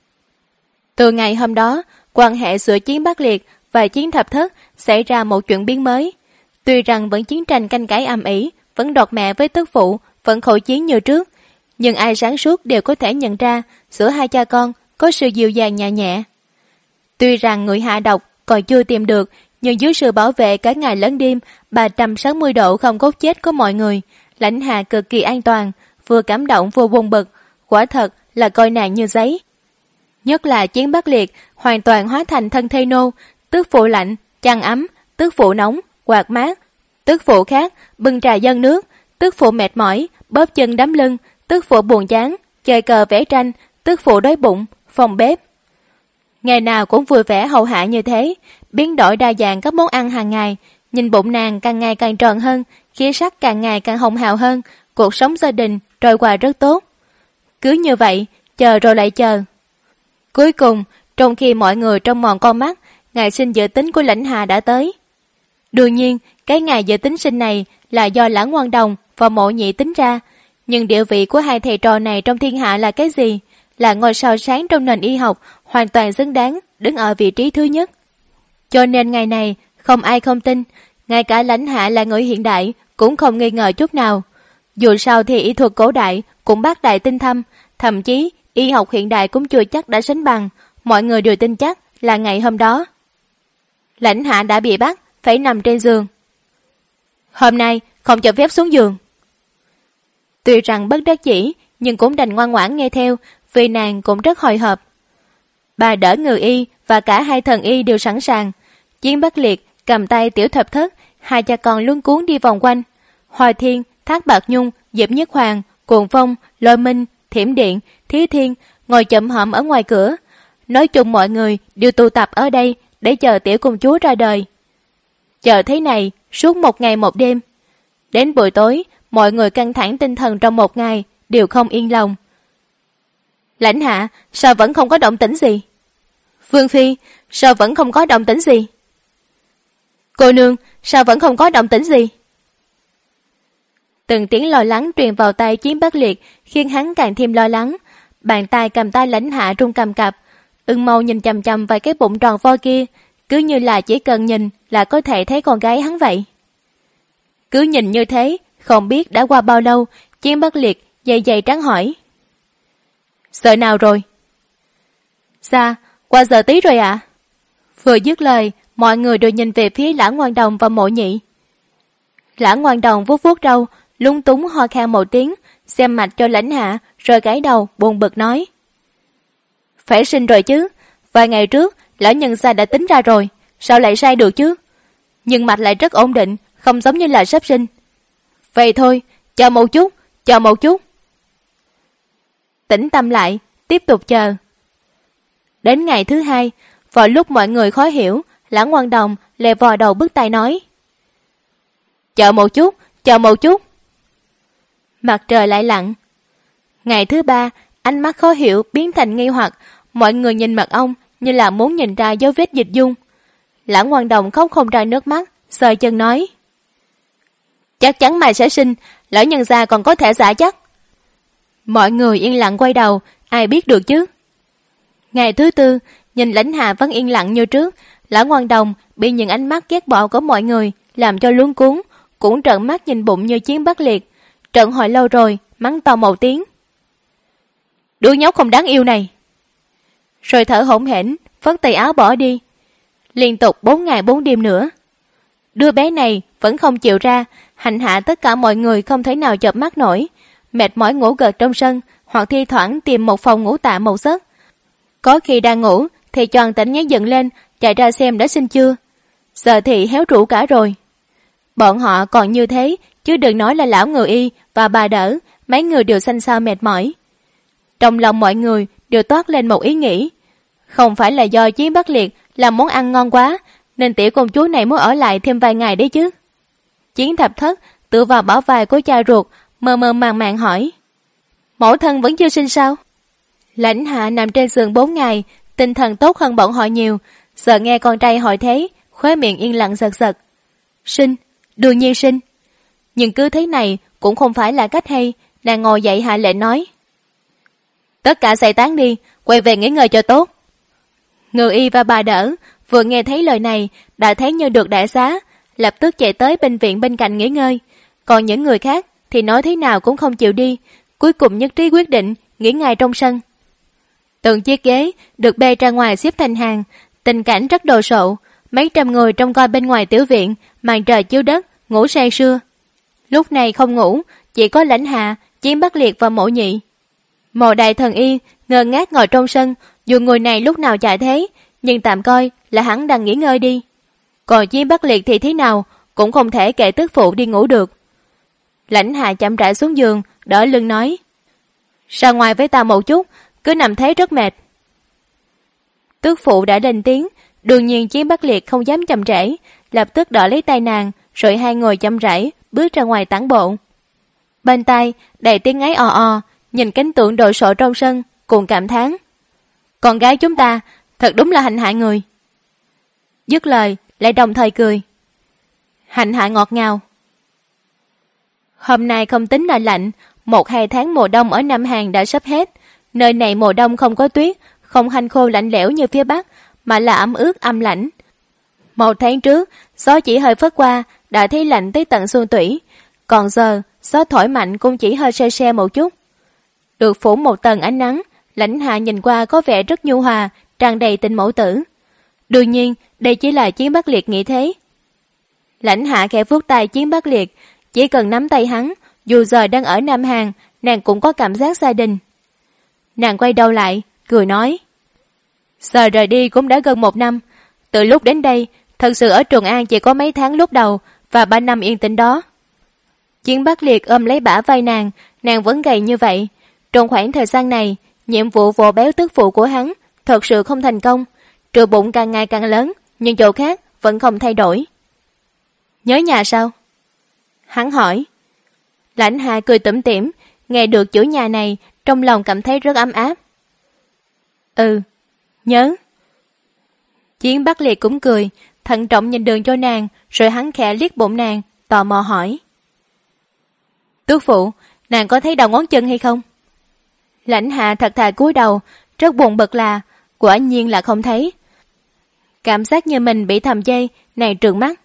Từ ngày hôm đó, quan hệ giữa Chiến Bắc Liệt và Chiến Thập Thất xảy ra một chuyện biến mới. Tuy rằng vẫn chiến tranh canh cãi ầm ĩ, vẫn đoạt mẹ với tức phụ, vẫn khẩu chiến như trước, nhưng ai sáng suốt đều có thể nhận ra giữa hai cha con có sự dịu dàng nhẹ nhẹ. Tuy rằng người hạ độc còn chưa tìm được, nhưng dưới sự bảo vệ cả ngày lẫn đêm 360 độ không cốt chết của mọi người, Lãnh Hạ cực kỳ an toàn, vừa cảm động vừa buồn bực, quả thật là coi nàng như giấy. Nhất là Chiến Bắc Liệt hoàn toàn hóa thành thân thây nô, tức phụ lạnh, chăn ấm, tức phụ nóng, quạt mát, tức phụ khác, bưng trà dâng nước, tức phụ mệt mỏi, bóp chân đấm lưng, tức phụ buồn chán, chơi cờ vẽ tranh, tức phụ đói bụng, phòng bếp. Ngày nào cũng vui vẻ hậu hạ như thế, biến đổi đa dạng các món ăn hàng ngày, nhìn bụng nàng càng ngày càng tròn hơn, khí sắc càng ngày càng hồng hào hơn, cuộc sống gia đình trôi qua rất tốt. Cứ như vậy, chờ rồi lại chờ. Cuối cùng, trong khi mọi người trông mòn con mắt, ngày sinh dự tính của Lãnh Hạ đã tới. Đương nhiên, cái ngày dự tính sinh này là do Lãng Ngoan Đồng và Mộ Nhị tính ra, nhưng địa vị của hai thầy trò này trong thiên hạ là cái gì? Là ngôi sao sáng trong nền y học, hoàn toàn xứng đáng đứng ở vị trí thứ nhất. Cho nên ngày này, không ai không tin, ngay cả Lãnh Hạ là người hiện đại cũng không nghi ngờ chút nào. Dù sao thì y thuật cổ đại cũng bác đại tinh thâm, thậm chí y học hiện đại cũng chưa chắc đã sánh bằng, mọi người đều tin chắc là ngày hôm đó Lãnh Hạ đã bị bắt phải nằm trên giường. Hôm nay không cho phép xuống giường. Tuy rằng bất đắc dĩ, nhưng cũng đành ngoan ngoãn nghe theo, vì nàng cũng rất hồi hộp. Bà đỡ người y và cả hai thần y đều sẵn sàng. Chiến Bắc Liệt cầm tay Tiểu Thập Thất, hai cha con luống cuống đi vòng quanh. Hoài Thiên, Thác Bạc Nhung, Diệp Nhất Hoàng, Cuồng Phong, Lôi Minh, Thiểm Điện, Thí Thiên ngồi chậm hậm ở ngoài cửa. Nói chung mọi người đều tụ tập ở đây để chờ tiểu công chúa ra đời. Chờ thế này suốt một ngày một đêm. Đến buổi tối, mọi người căng thẳng tinh thần trong một ngày, đều không yên lòng. Lãnh Hạ, sao vẫn không có động tĩnh gì? Vương Phi, sao vẫn không có động tĩnh gì? Cô nương, sao vẫn không có động tĩnh gì? Từng tiếng lo lắng truyền vào tay Chiến Bắc Liệt, khiến hắn càng thêm lo lắng. Bàn tay cầm tay Lãnh Hạ run cầm cập. Ưng Mâu nhìn chằm chằm vào cái bụng tròn vo kia, cứ như là chỉ cần nhìn là có thể thấy con gái hắn vậy. Cứ nhìn như thế, không biết đã qua bao lâu, Chiến Bắc Liệt dày dày trắng hỏi. Giờ nào rồi? Dạ, qua giờ tí rồi ạ. Vừa dứt lời, mọi người đều nhìn về phía Lãng Ngoan Đồng và Mộ Nhị. Lãng Ngoan Đồng vuốt vuốt râu, lúng túng ho khan một tiếng, xem mạch cho Lãnh Hạ, rồi gãi đầu buồn bực nói. Phải sinh rồi chứ, vài ngày trước lão nhân gia đã tính ra rồi, sao lại sai được chứ? Nhưng mạch lại rất ổn định, không giống như là sắp sinh. Vậy thôi, chờ một chút, chờ một chút. Tĩnh tâm lại, tiếp tục chờ. Đến ngày thứ hai, vào lúc mọi người khó hiểu, Lãng Quang Đồng lè vò đầu bứt tai nói: Chờ một chút, chờ một chút. Mặt trời lại lặn. Ngày thứ ba, ánh mắt khó hiểu biến thành nghi hoặc, mọi người nhìn mặt ông như là muốn nhìn ra dấu vết dịch dung. Lãng Quang Đồng khóc không ra nước mắt, sờ chân nói: Chắc chắn mày sẽ sinh, lão nhân gia còn có thể giả chắc. Mọi người yên lặng quay đầu, ai biết được chứ. Ngày thứ tư, nhìn Lãnh Hạ vẫn yên lặng như trước, Lãng Quang Đồng bị những ánh mắt ghét bỏ của mọi người làm cho luống cuống, cũng trợn mắt nhìn bụng như chiến Bắc Liệt. Trận hồi lâu rồi, mắng to một tiếng: Đứa nhóc không đáng yêu này. Rồi thở hổn hển, phất tay áo bỏ đi. Liên tục 4 ngày 4 đêm nữa. Đứa bé này vẫn không chịu ra, hành hạ tất cả mọi người không thể nào chợp mắt nổi, mệt mỏi ngủ gật trong sân, hoặc thi thoảng tìm một phòng ngủ tạm một giấc. Có khi đang ngủ thì choàng tỉnh nhảy dựng lên, chạy ra xem đã sinh chưa. Giờ thì héo rũ cả rồi. Bọn họ còn như thế, chứ đừng nói là lão ngự y và bà đỡ, mấy người đều xanh xao mệt mỏi. Trong lòng mọi người đều toát lên một ý nghĩ, không phải là do Chiến Bắc Liệt làm món ăn ngon quá nên tiểu công chúa này muốn ở lại thêm vài ngày đấy chứ. Chiến Thập Thất tựa vào bả vai của cha ruột, mơ mơ màng màng hỏi: Mẫu thân vẫn chưa sinh sao? Lãnh Hạ nằm trên giường 4 ngày, tinh thần tốt hơn bọn họ nhiều, giờ nghe con trai hỏi thế, khóe miệng yên lặng giật giật. Sinh, đương nhiên sinh. Nhưng cứ thế này cũng không phải là cách hay, nàng ngồi dậy hạ lệnh nói: Tất cả giải tán đi, quay về nghỉ ngơi cho tốt. Ngự y và bà đỡ vừa nghe thấy lời này đã thấy như được đại xá, lập tức chạy tới bệnh viện bên cạnh nghỉ ngơi. Còn những người khác thì nói thế nào cũng không chịu đi, cuối cùng nhất trí quyết định nghỉ ngay trong sân. Từng chiếc ghế được bê ra ngoài xếp thành hàng, tình cảnh rất đồ sộ. Mấy trăm người trông coi bên ngoài tiểu viện, màn trời chiếu đất, ngủ say sưa. Lúc này không ngủ, chỉ có Lãnh Hạ, Chiến Bắc Liệt và Mộ Nhị. Mộ Đại Thần Y ngơ ngác ngồi trong sân, dù người này lúc nào chạy thế, nhưng tạm coi là hắn đang nghỉ ngơi đi. Còn Chiến Bắc Liệt thì thế nào, cũng không thể kệ tức phụ đi ngủ được. Lãnh Hạ chậm rãi xuống giường, đỡ lưng nói: Ra ngoài với ta một chút, cứ nằm thế rất mệt. Tước phụ đã lên tiếng, đương nhiên Chiến Bắc Liệt không dám chậm trễ, lập tức đỡ lấy tay nàng, rồi hai người chậm rãi bước ra ngoài tản bộ. Bên tai đầy tiếng ngáy ò ò, nhìn cánh tượng đồ sộ trong sân, cùng cảm thán: Con gái chúng ta thật đúng là hành hạ người. Dứt lời lại đồng thời cười: Hành hạ ngọt ngào. Hôm nay không tính là lạnh, 1-2 tháng mùa đông ở Nam Hàn đã sắp hết. Nơi này mùa đông không có tuyết, không hanh khô lạnh lẽo như phía Bắc, mà là ẩm ướt âm lạnh. 1 tháng trước, gió chỉ hơi phất qua đã thấy lạnh tới tận xương tủy, còn giờ gió thổi mạnh cũng chỉ hơi se se một chút. Được phủ một tầng ánh nắng, Lãnh Hạ nhìn qua có vẻ rất nhu hòa, tràn đầy tình mẫu tử. Đương nhiên, đây chỉ là Chiến Bắc Liệt nghĩ thế. Lãnh Hạ khẽ vuốt tay Chiến Bắc Liệt, chỉ cần nắm tay hắn, dù giờ đang ở Nam Hàn, nàng cũng có cảm giác gia đình. Nàng quay đầu lại, cười nói: Giờ rời đi cũng đã gần 1 năm, từ lúc đến đây, thật sự ở Trường An chỉ có mấy tháng lúc đầu và 3 năm yên tĩnh đó. Chiến Bắc Liệt ôm lấy bả vai nàng vẫn gầy như vậy. Trong khoảng thời gian này, nhiệm vụ vồ béo tức phụ của hắn thật sự không thành công, trừ bụng càng ngày càng lớn, nhưng chỗ khác vẫn không thay đổi. Nhớ nhà sao? Hắn hỏi. Lãnh Hạ cười tủm tỉm, nghe được chữ nhà này, trong lòng cảm thấy rất ấm áp. Ừ, nhớ. Chiến Bắc Liệt cũng cười, thận trọng nhìn đường cho nàng, rồi hắn khẽ liếc bụng nàng, tò mò hỏi: Tước phụ, nàng có thấy đầu ngón chân hay không? Lãnh Hạ thật thà cúi đầu, rất buồn bực là quả nhiên là không thấy. Cảm giác như mình bị thầm dây, nàng trừng mắt.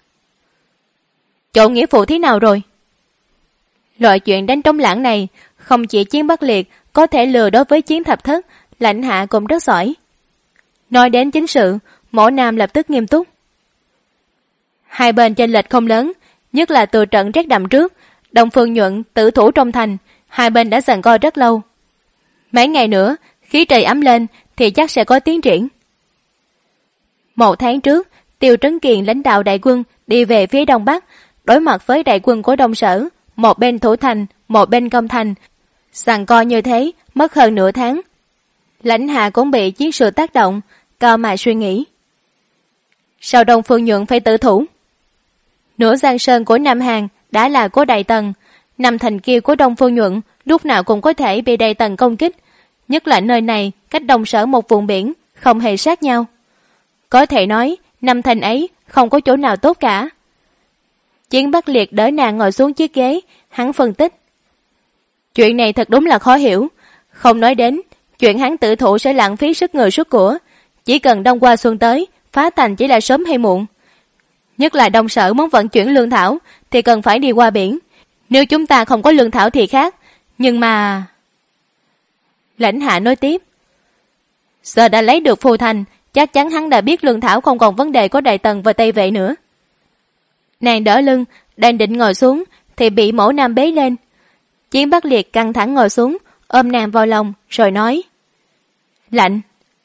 Chỗ nghĩa phụ thế nào rồi? Loại chuyện đánh trống lãng này, không chỉ Chiến Bắc Liệt có thể lừa đối với Chiến Thập Thất, Lãnh Hạ cũng rất giỏi. Nói đến chính sự, Mộ Nam lập tức nghiêm túc. Hai bên chênh lệch không lớn, nhất là từ trận rét đậm trước, Đông Phương Nhuận tử thủ trong thành, hai bên đã giằng co rất lâu. Mấy ngày nữa, khí trời ấm lên thì chắc sẽ có tiến triển. 1 tháng trước, Tiêu Trấn Kiền lãnh đạo đại quân đi về phía Đông Bắc, đối mặt với đại quân của Đông Sở, một bên thủ thành, một bên công thành. Giằng co như thế, mất hơn nửa tháng. Lãnh Hạ cũng bị chiến sự tác động, cao mày suy nghĩ. Sao Đông Phương Nhuận phải tự thủ? Nửa giang sơn của Nam Hàn đã là của Đại Tần, năm thành kia của Đông Phương Nhuận lúc nào cũng có thể bị Đại Tần công kích, nhất là nơi này cách Đông Sở một vùng biển, không hề sát nhau. Có thể nói năm thành ấy không có chỗ nào tốt cả. Chiến Bắc Liệt đỡ nàng ngồi xuống chiếc ghế, hắn phân tích. Chuyện này thật đúng là khó hiểu, không nói đến chuyện hắn tự thủ sẽ lãng phí sức người sức của, chỉ cần đông qua xuân tới, phá thành chỉ là sớm hay muộn. Nhất là Đông Sở muốn vận chuyển lương thảo thì cần phải đi qua biển, nếu chúng ta không có lương thảo thì khác, nhưng mà... Lãnh Hạ nói tiếp. Giờ đã lấy được Phù Thành, chắc chắn hắn đã biết lương thảo không còn vấn đề của Đại Tần và Tây Vệ nữa. Nàng đỡ lưng, đang định ngồi xuống thì bị Mẫu Nam bế lên. Chiến Bắc Liệt căng thẳng ngồi xuống, ôm nàng vào lòng rồi nói. Lạnh.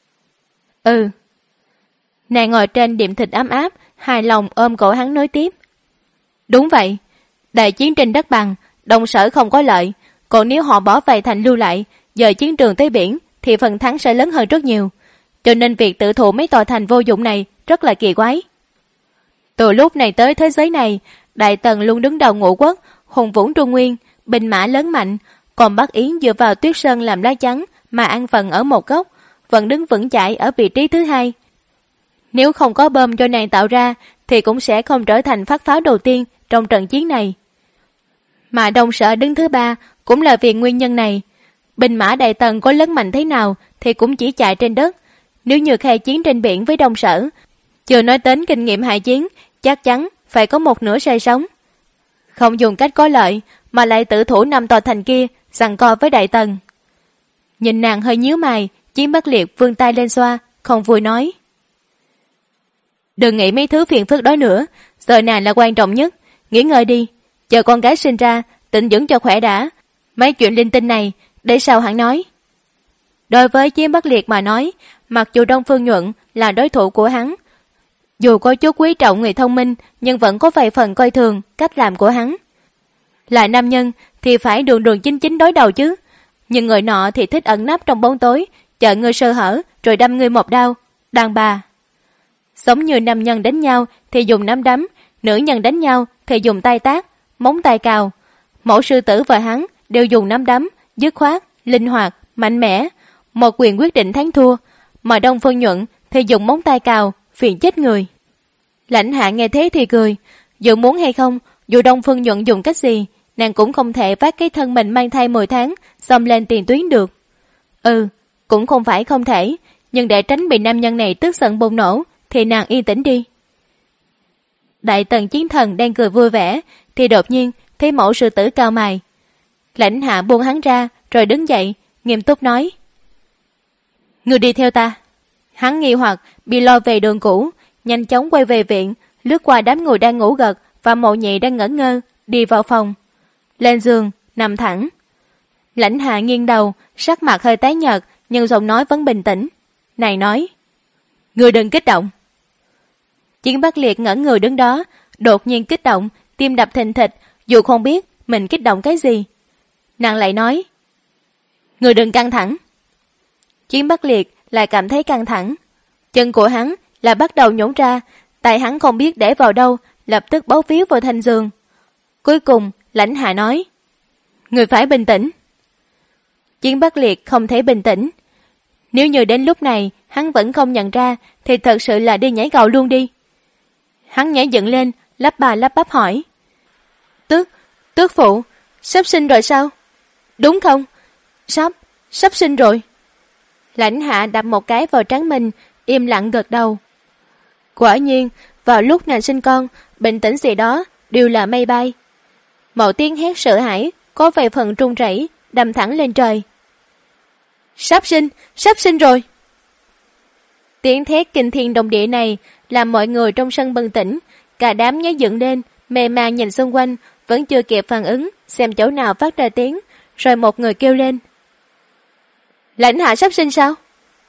Ừ. Nàng ngồi trên đệm thịt ấm áp, hài lòng ôm cổ hắn nói tiếp. Đúng vậy, đại chiến trên đất bằng, Đông Sở không có lợi, còn nếu họ bỏ vài thành lưu lại, dời chiến trường tới biển thì phần thắng sẽ lớn hơn rất nhiều, cho nên việc tự thủ mấy tòa thành vô dụng này rất là kỳ quái. Từ lúc này tới thế giới này, Đại Tần luôn đứng đầu ngũ quốc, hùng vũ Trung Nguyên, binh mã lớn mạnh, còn Bắc Yến dựa vào Tuyết Sơn làm lá chắn mà ăn phần ở một góc, vẫn đứng vững chãi ở vị trí thứ hai. Nếu không có bom cho nàng tạo ra thì cũng sẽ không trở thành phát pháo đầu tiên trong trận chiến này. Mà Đông Sở đứng thứ ba cũng là vì nguyên nhân này. Binh mã Đại Tần có lớn mạnh thế nào thì cũng chỉ chạy trên đất. Nếu như khai chiến trên biển với Đông Sở, chưa nói đến kinh nghiệm hải chiến, chắc chắn phải có một nửa say sống. Không dùng cách có lợi mà lại tự thủ 5 tòa thành kia giằng co với Đại Tần. Nhìn nàng hơi nhíu mày, Chiến Bắc Liệt vươn tay lên xoa, không vui nói. Đừng nghĩ mấy thứ phiền phức đó nữa, giờ nàng là quan trọng nhất, nghỉ ngơi đi, chờ con gái sinh ra, tịnh dưỡng cho khỏe đã. Mấy chuyện linh tinh này, để sau hẳn nói. Đối với Chiến Bắc Liệt mà nói, mặc dù Đông Phương Nhuận là đối thủ của hắn, dù có chút quý trọng người thông minh, nhưng vẫn có vài phần coi thường cách làm của hắn. Là nam nhân thì phải đường đường chính chính đối đầu chứ, nhưng người nọ thì thích ẩn nấp trong bóng tối, chờ người sơ hở rồi đâm người một đao. Đàn bà giống như nam nhân đánh nhau thì dùng nắm đấm, nữ nhân đánh nhau thì dùng tay tát, móng tay cào. Mẫu sư tử và hắn đều dùng nắm đấm, dứt khoát, linh hoạt, mạnh mẽ, một quyền quyết định thắng thua. Mà Đông Phương Nhuận thì dùng móng tay cào, phiền chết người. Lãnh Hạ nghe thế thì cười, dù muốn hay không, dù Đông Phương Nhuận dùng cách gì, nàng cũng không thể vác cái thân mình mang thai 10 tháng xông lên tiền tuyến được. Cũng không phải không thể, nhưng để tránh bị nam nhân này tức giận bùng nổ thì nàng yên tĩnh đi. Đại Tần chiến thần đang cười vui vẻ thì đột nhiên thấy Mẫu sư tử cao mày. Lãnh Hạ buông hắn ra rồi đứng dậy, nghiêm túc nói. Người đi theo ta. Hắn nghi hoặc bị lo về đường cũ, nhanh chóng quay về viện, lướt qua đám người đang ngủ gật và Mộ Nhị đang ngẩn ngơ, đi vào phòng. Lên giường, nằm thẳng. Lãnh Hạ nghiêng đầu, sắc mặt hơi tái nhợt nhưng giọng nói vẫn bình tĩnh. Nàng nói. Người đừng kích động. Chiến Bắc Liệt ngẩn người đứng đó, đột nhiên kích động, tim đập thình thịch, dù không biết mình kích động cái gì. Nàng lại nói. Người đừng căng thẳng. Chiến Bắc Liệt lại cảm thấy căng thẳng. Chân của hắn là bắt đầu nhũn ra, tay hắn không biết để vào đâu, lập tức bấu víu vào thành giường. Cuối cùng, Lãnh Hạ nói. Người phải bình tĩnh. Chiến Bắc Liệt không thể bình tĩnh. Nếu như đến lúc này hắn vẫn không nhận ra thì thật sự là đi nhảy cầu luôn đi. Hắn nhảy dựng lên, lắp bà lắp bắp hỏi. Tước phụ, sắp sinh rồi sao? Đúng không? Sắp sinh rồi. Lãnh Hạ đập một cái vào trán mình, im lặng gật đầu. Quả nhiên, vào lúc nàng sinh con, bình tĩnh gì đó đều là mây bay. Một tiếng hét sợ hãi, có vài phần run rẩy, đâm thẳng lên trời. Sắp sinh rồi. Tiếng thét kinh thiên động địa này làm mọi người trong sân bừng tỉnh, cả đám nhảy dựng lên, mê man nhìn xung quanh, vẫn chưa kịp phản ứng xem chỗ nào phát ra tiếng, rồi một người kêu lên. Lãnh Hạ sắp sinh sao?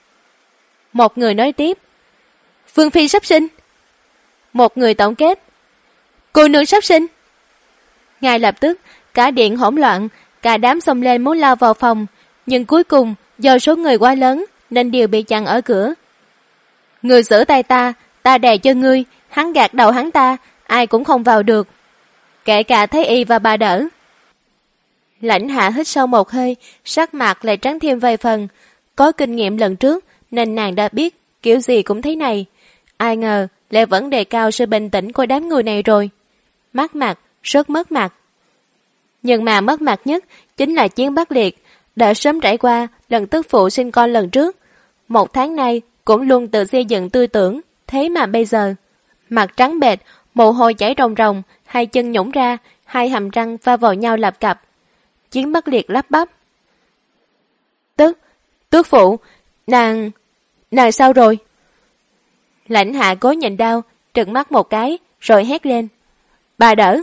Một người nói tiếp. Vương phi sắp sinh. Một người tổng kết. Cô nương sắp sinh. Ngay lập tức, cả điện hỗn loạn, cả đám xông lên muốn lao vào phòng, nhưng cuối cùng do số người quá lớn nên đều bị chặn ở cửa. Người giữ tay ta ta đè cho ngươi, hắn gạt đầu hắn ta, ai cũng không vào được. Kể cả Thái Y và bà đỡ. Lãnh Hạ hít sâu một hơi, sắc mặt lại trắng thêm vài phần. Có kinh nghiệm lần trước nên nàng đã biết kiểu gì cũng thế này. Ai ngờ lại vẫn đề cao sự bình tĩnh của đám người này rồi. Mất mặt, rất mất mặt. Nhưng mà mất mặt nhất chính là Chiến Bắc Liệt, đã sớm trải qua lần tức phụ sinh con lần trước. 1 tháng nay cũng luôn tự xây dựng tư tưởng, thế mà bây giờ mặt trắng bệch, mồ hôi chảy ròng ròng, hai chân nhũn ra, hai hàm răng va vào nhau lập cập. Chiến Bắc Liệt lắp bắp. Tước phụ, nàng sao rồi? Lãnh Hạ cố nhìn đau, trừng mắt một cái, rồi hét lên. Bà đỡ.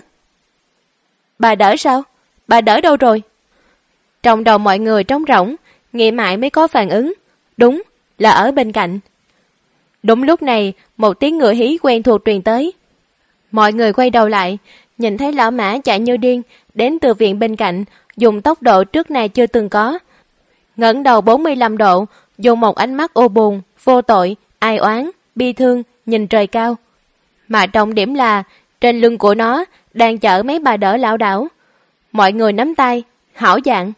Bà đỡ sao? Bà đỡ đâu rồi? Trong đầu mọi người trống rỗng, nghĩ mãi mới có phản ứng. Đúng, là ở bên cạnh. Đúng lúc này, một tiếng ngựa hí quen thuộc truyền tới. Mọi người quay đầu lại, nhìn thấy lão mã chạy như điên, đến từ viện bên cạnh, dùng tốc độ trước nay chưa từng có. Ngẩng đầu 45 độ, dùng một ánh mắt ô buồn, vô tội, ai oán, bi thương, nhìn trời cao. Mà trọng điểm là, trên lưng của nó đang chở mấy bà đỡ lão đảo. Mọi người nắm tay, hảo dạng.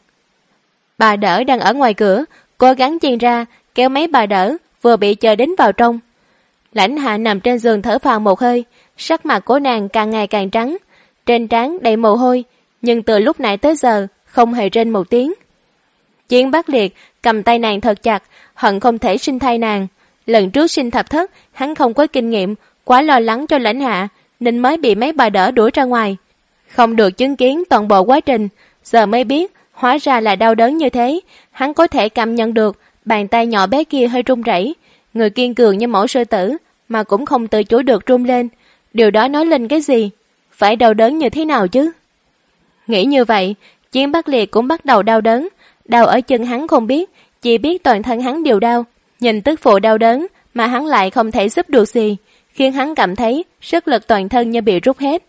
Bà đỡ đang ở ngoài cửa, cố gắng chen ra, kéo mấy bà đỡ vừa bị chờ đến vào trong. Lãnh Hạ nằm trên giường thở phào một hơi, sắc mặt của nàng càng ngày càng trắng, trên trán đầy mồ hôi, nhưng từ lúc nãy tới giờ không hề rên một tiếng. Chiến Bắc Liệt cầm tay nàng thật chặt, hận không thể sinh thay nàng. Lần trước sinh thập thất, hắn không có kinh nghiệm, quá lo lắng cho Lãnh Hạ, nên mới bị mấy bà đỡ đuổi ra ngoài. Không được chứng kiến toàn bộ quá trình, giờ mới biết, hóa ra là đau đớn như thế. Hắn có thể cảm nhận được, bàn tay nhỏ bé kia hơi run rẩy. Người kiên cường như mẫu sư tử, mà cũng không tự chủ được run lên. Điều đó nói lên cái gì? Phải đau đớn như thế nào chứ? Nghĩ như vậy, Chiến Bắc Liệt cũng bắt đầu đau đớn. Đau ở chân hắn không biết, chỉ biết toàn thân hắn đều đau. Nhìn tức phụ đau đớn mà hắn lại không thể giúp được gì, khiến hắn cảm thấy sức lực toàn thân như bị rút hết.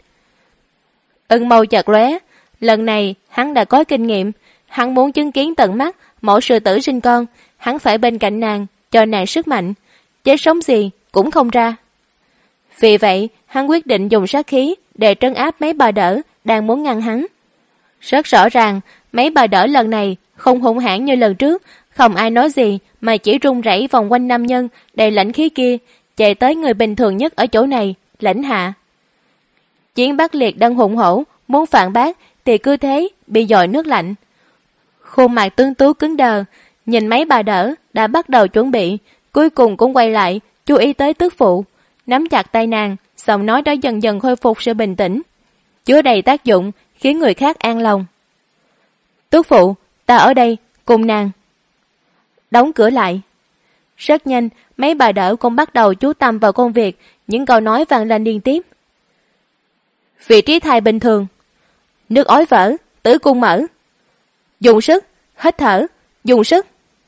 Ưng mâu chợt lóe, lần này hắn đã có kinh nghiệm, hắn muốn chứng kiến tận mắt mẫu sư tử sinh con, hắn phải bên cạnh nàng, cho nàng sức mạnh, chết sống gì cũng không ra. Vì vậy, hắn quyết định dùng sát khí để trấn áp mấy bà đỡ đang muốn ngăn hắn. Rất rõ ràng, mấy bà đỡ lần này không hung hãn như lần trước, không ai nói gì mà chỉ run rẩy vòng quanh nam nhân đầy lãnh khí kia, chạy tới người bình thường nhất ở chỗ này, Lãnh Hạ. Chiến Bắc Liệt đang hùng hổ, muốn phản bác thì cứ thế bị dội nước lạnh. Khuôn mặt tuấn tú cứng đờ, nhìn mấy bà đỡ đã bắt đầu chuẩn bị, cuối cùng cũng quay lại, chú ý tới tước phụ, nắm chặt tay nàng, giọng nói đã dần dần khôi phục sự bình tĩnh, chứa đầy tác dụng, khiến người khác an lòng. Tước phụ, ta ở đây, cùng nàng. Đóng cửa lại. Rất nhanh, mấy bà đỡ cũng bắt đầu chú tâm vào công việc, những câu nói vang lên liên tiếp. Vị trí thai bình thường, nước ói vỡ, tử cung mở, dùng sức, hít thở, dùng sức.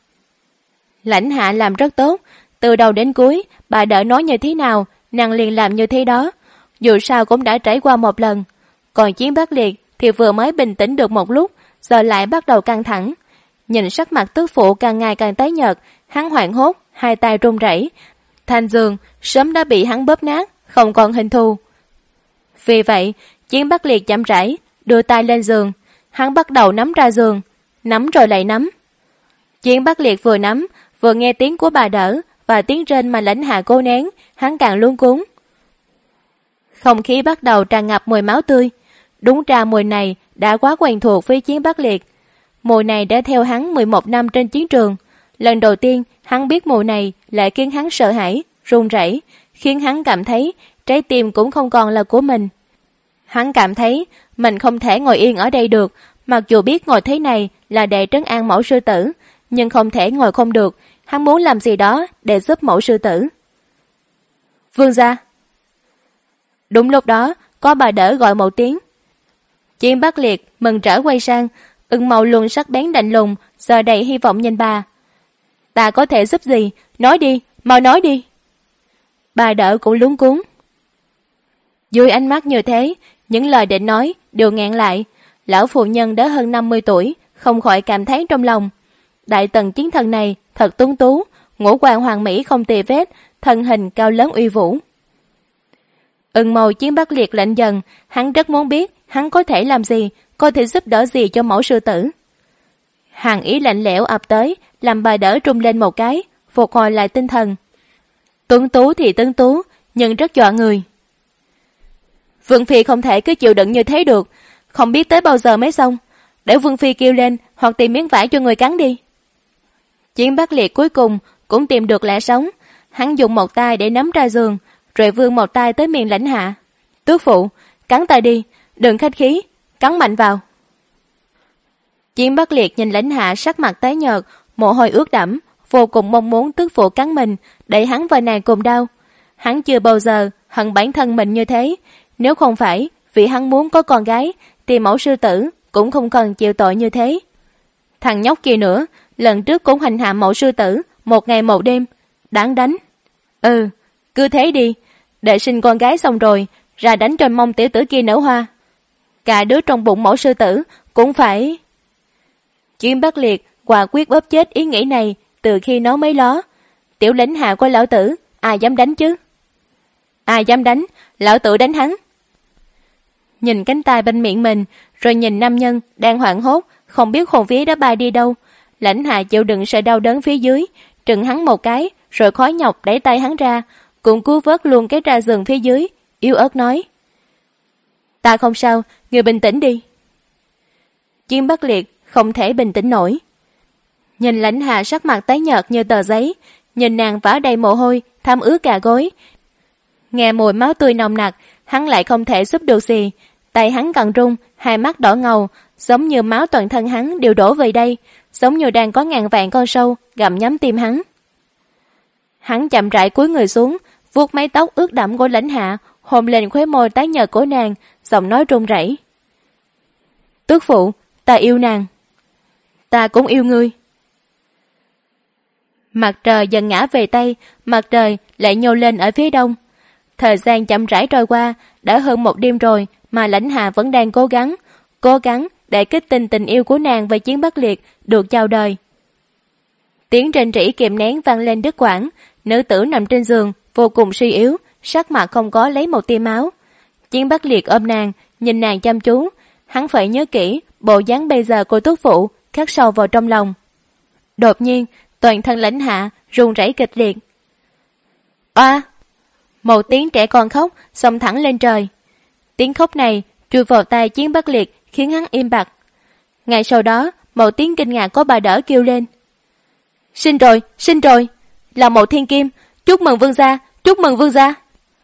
Lãnh Hạ làm rất tốt, từ đầu đến cuối, bà đỡ nói như thế nào, nàng liền làm như thế đó, dù sao cũng đã trải qua một lần. Còn Chiến Bắc Liệt thì vừa mới bình tĩnh được một lúc, giờ lại bắt đầu căng thẳng. Nhìn sắc mặt tước phụ càng ngày càng tái nhợt, hắn hoảng hốt, hai tay run rẩy, thành giường sớm đã bị hắn bóp nát, không còn hình thù. Vì vậy, Chiến Bắc Liệt chậm rãi đưa tay lên giường, hắn bắt đầu nắm ra giường, nắm rồi lại nắm. Chiến Bắc Liệt vừa nắm, vừa nghe tiếng của bà đỡ và tiếng rên mà Lãnh Hạ cố nén, hắn càng luống cuống. Không khí bắt đầu tràn ngập mùi máu tươi. Đúng ra mùi này đã quá quen thuộc với Chiến Bắc Liệt. Mùi này đã theo hắn 11 năm trên chiến trường. Lần đầu tiên hắn biết mùi này lại khiến hắn sợ hãi, run rẩy, khiến hắn cảm thấy trái tim cũng không còn là của mình. Hắn cảm thấy mình không thể ngồi yên ở đây được, mặc dù biết ngồi thế này là để trấn an mẫu sư tử, nhưng không thể ngồi không được, hắn muốn làm gì đó để giúp mẫu sư tử. Vương gia. Đúng lúc đó, có bà đỡ gọi một tiếng. Chiến Bắc Liệt mừng rỡ quay sang, ưng màu luôn sắc bén lạnh lùng, giờ đầy hy vọng nhìn bà. Ta có thể giúp gì? Nói đi, mau nói đi. Bà đỡ cũng luống cuống. Dưới ánh mắt như thế, những lời định nói đều nghẹn lại. Lão phụ nhân đã hơn 50 tuổi, không khỏi cảm thán trong lòng. Đại tần chiến thần này thật tuấn tú, ngũ quan hoàn mỹ không tì vết, thân hình cao lớn uy vũ. Ưng Mâu Chiến Bắc Liệt lạnh dần, hắn rất muốn biết hắn có thể làm gì, có thể giúp đỡ gì cho mẫu sư tử. Hàng ý lạnh lẽo ập tới, làm bà đỡ trung lên một cái, phục hồi lại tinh thần. Tuấn tú thì tuấn tú, nhưng rất dọa người. Vương Phi không thể cứ chịu đựng như thế được, không biết tới bao giờ mới xong. Để Vương Phi kêu lên hoặc tìm miếng vải cho người cắn đi. Chiến Bắc Liệt cuối cùng cũng tìm được lẽ sống. Hắn dùng một tay để nắm ra giường, rồi vươn một tay tới miệng Lãnh Hạ. Tước phụ, cắn ta đi, đừng khách khí, cắn mạnh vào. Chiến Bắc Liệt nhìn Lãnh Hạ sắc mặt tái nhợt, mồ hôi ướt đẫm, vô cùng mong muốn tước phụ cắn mình, để hắn và nàng cùng đau. Hắn chưa bao giờ hận bản thân mình như thế. Nếu không phải vì hắn muốn có con gái, thì mẫu sư tử cũng không cần chịu tội như thế. Thằng nhóc kia nữa, lần trước cũng hành hạ mẫu sư tử 1 ngày 1 đêm, đáng đánh. Cứ thế đi, để sinh con gái xong rồi, ra đánh trên mông tiểu tử kia nở hoa. Cả đứa trong bụng mẫu sư tử cũng phải... Chiến Bắc Liệt quả quyết bóp chết ý nghĩ này từ khi nó mới ló. Tiểu Lãnh Hạ của lão tử, ai dám đánh chứ? Ai dám đánh, lão tử đánh hắn. Nhìn cánh tay bên miệng mình, rồi nhìn nam nhân đang hoảng hốt, không biết hồn vía đã bay đi đâu. Lãnh Hạ chịu đựng sự đau đớn phía dưới, trừng hắn một cái, rồi khó nhọc đẩy tay hắn ra, cũng cứu vớt luôn cái ra giường phía dưới, yếu ớt nói: Ta không sao, người bình tĩnh đi. Chiến Bắc Liệt không thể bình tĩnh nổi. Nhìn Lãnh Hạ sắc mặt tái nhợt như tờ giấy, nhìn nàng vã đầy mồ hôi, thấm ướt cả gối. Nghe mùi máu tươi nồng nặc, hắn lại không thể giúp được gì. Tay hắn cằn rung, hai mắt đỏ ngầu, giống như máu toàn thân hắn đều đổ về đây, giống như đang có ngàn vạn con sâu gặm nhấm tim hắn. Hắn chậm rãi cúi người xuống, vuốt mái tóc ướt đẫm của Lãnh Hạ, hôn lên khóe môi tái nhợt của nàng, giọng nói run rẩy: Tước phụ, ta yêu nàng. Ta cũng yêu ngươi. Mặt trời dần ngã về tây, mặt trời lại nhô lên ở phía đông. Thời gian chậm rãi trôi qua, đã hơn 1 đêm rồi mà Lãnh Hạ vẫn đang cố gắng để kích tình tình yêu của nàng và Chiến Bắc Liệt được chào đời. Tiếng rên rỉ kìm nén vang lên đứt quãng, nữ tử nằm trên giường vô cùng suy yếu, sắc mặt không có lấy một tia máu. Chiến Bắc Liệt ôm nàng, nhìn nàng chăm chú, hắn phải nhớ kỹ bộ dáng bây giờ của tước phụ, khắc sâu vào trong lòng. Đột nhiên, toàn thân Lãnh Hạ run rẩy kịch liệt. Oa! Một tiếng trẻ con khóc xông thẳng lên trời. Tiếng khóc này chui vào tai Chiến Bắc Liệt, khiến hắn im bặt. Ngay sau đó, một tiếng kinh ngạc của bà đỡ kêu lên: Sinh rồi, là một thiên kim, chúc mừng vương gia, chúc mừng vương gia.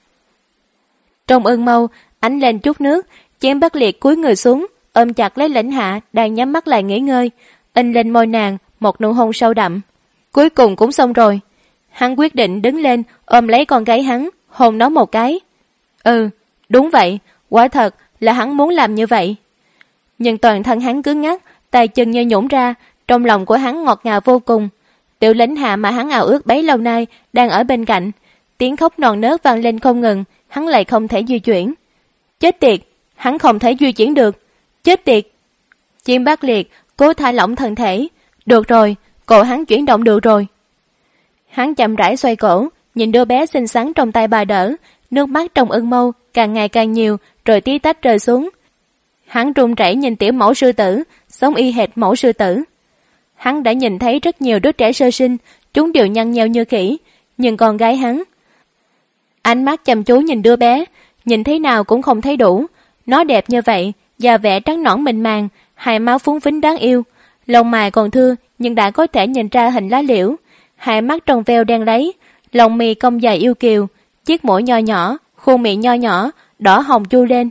Trong ưng mâu ánh lên chút nước, Chiến Bắc Liệt cúi người xuống, ôm chặt lấy Lãnh Hạ đang nhắm mắt lại nghỉ ngơi, in lên môi nàng một nụ hôn sâu đậm. Cuối cùng cũng xong rồi. Hắn quyết định đứng lên ôm lấy con gái hắn, hôn nó một cái. Đúng vậy, quả thật là hắn muốn làm như vậy. Nhưng toàn thân hắn cứng ngắc, tay chân như nhũn ra, trong lòng của hắn ngọt ngào vô cùng. Tiểu Lãnh Hạ mà hắn ao ước bấy lâu nay đang ở bên cạnh, tiếng khóc non nớt vang lên không ngừng, hắn lại không thể di chuyển. Chết tiệt, hắn không thể di chuyển được. Chết tiệt. Chiến Bắc Liệt cố thả lỏng thân thể. Được rồi, cổ hắn chuyển động được rồi. Hắn chậm rãi xoay cổ, nhìn đứa bé xinh xắn trong tay bà đỡ, nước mắt trong ưng mâu càng ngày càng nhiều, rồi tí tách rơi xuống. Hắn run rẩy nhìn tiểu mẫu sư tử, giống y hệt mẫu sư tử. Hắn đã nhìn thấy rất nhiều đứa trẻ sơ sinh, chúng đều nhăn nheo như khỉ, nhưng con gái hắn, ánh mắt chăm chú nhìn đứa bé, nhìn thế nào cũng không thấy đủ. Nó đẹp như vậy, da vẻ trắng nõn mịn màng, hai má phúng phính đáng yêu, lông mày còn thưa nhưng đã có thể nhìn ra hình lá liễu, hai mắt trong veo đen lấy, lông mi cong dài yêu kiều, chiếc mũi nho nhỏ, khuôn miệng nho nhỏ, đỏ hồng chu lên.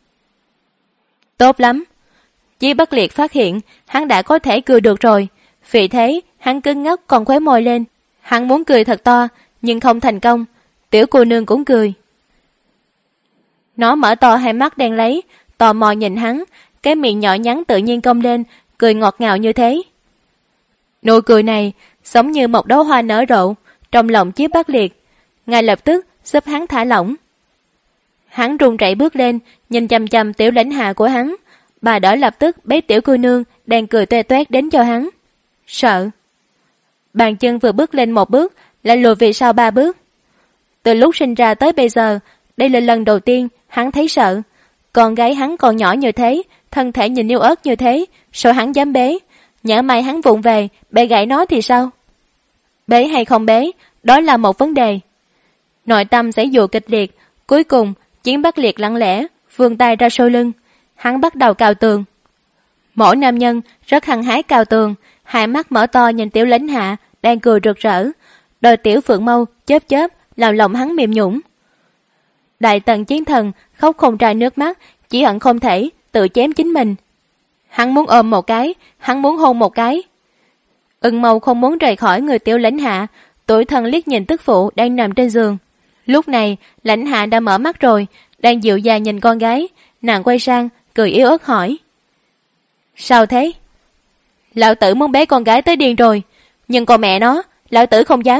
Tốt lắm. Chiến Bắc Liệt phát hiện hắn đã có thể cười được rồi, vì thế hắn cứng ngắc còn khóe môi lên. Hắn muốn cười thật to, nhưng không thành công. Tiểu cô nương cũng cười. Nó mở to hai mắt đen lấy, tò mò nhìn hắn, cái miệng nhỏ nhắn tự nhiên cong lên, cười ngọt ngào như thế. Nụ cười này giống như một đóa hoa nở rộ trong lòng Chiến Bắc Liệt, ngay lập tức giúp hắn thả lỏng. Hắn run rẩy bước lên, nhìn chằm chằm tiểu Lãnh Hạ của hắn. Bà đỡ lập tức bế tiểu cô nương đang cười toe toét đến cho hắn. Sợ. Bàn chân vừa bước lên một bước, lại lùi về sau 3 bước. Từ lúc sinh ra tới bây giờ, đây là lần đầu tiên hắn thấy sợ. Con gái hắn còn nhỏ như thế, thân thể nhìn yếu ớt như thế, sao hắn dám bế? Nhỡ may hắn vụng về, bẻ gãy nó thì sao? Bế hay không bế, đó là một vấn đề. Nội tâm giãy giụa kịch liệt, cuối cùng Chiến Bắc Liệt lặng lẽ vươn tay ra sau lưng, hắn bắt đầu cào tường. Mỗi nam nhân rất hăng hái cào tường, hai mắt mở to nhìn Tiểu Lãnh Hạ đang cười rực rỡ, đôi tiểu phượng mâu chớp chớp làm lòng hắn mềm nhũn. Đại Tần Chiến Thần khóc không ra nước mắt, chỉ hận không thể tự chém chính mình. Hắn muốn ôm một cái, hắn muốn hôn một cái. Ưng Mâu không muốn rời khỏi người Tiểu Lãnh Hạ, tủi thân liếc nhìn tức phụ đang nằm trên giường. Lúc này Lãnh Hạ đã mở mắt rồi, đang dịu dàng nhìn con gái. Nàng quay sang cười yếu ớt hỏi: sao thế? Lão tử muốn bế con gái tới điên rồi, nhưng con mẹ nó, lão tử không dám.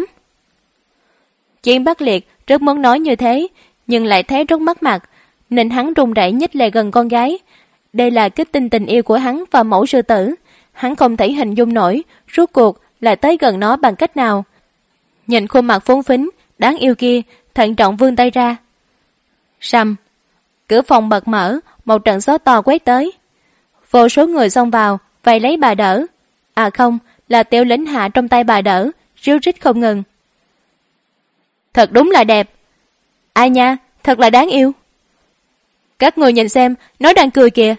Chiến Bắc Liệt rất muốn nói như thế, nhưng lại thấy rất mất mặt, nên hắn run rẩy nhích lại gần con gái. Đây là kích tinh tình yêu của hắn và mẫu sư tử, hắn không thể hình dung nổi rốt cuộc là tới gần nó bằng cách nào. Nhìn khuôn mặt phốn phính đáng yêu kia, thận trọng vươn tay ra. Sầm, cửa phòng bật mở, một trận gió to quét tới. Vô số người xông vào vây lấy bà đỡ. À không, là Tiểu Lãnh Hạ trong tay bà đỡ, ríu rít không ngừng. Thật đúng là đẹp. Ai nha, thật là đáng yêu. Các người nhìn xem, nó đang cười kìa.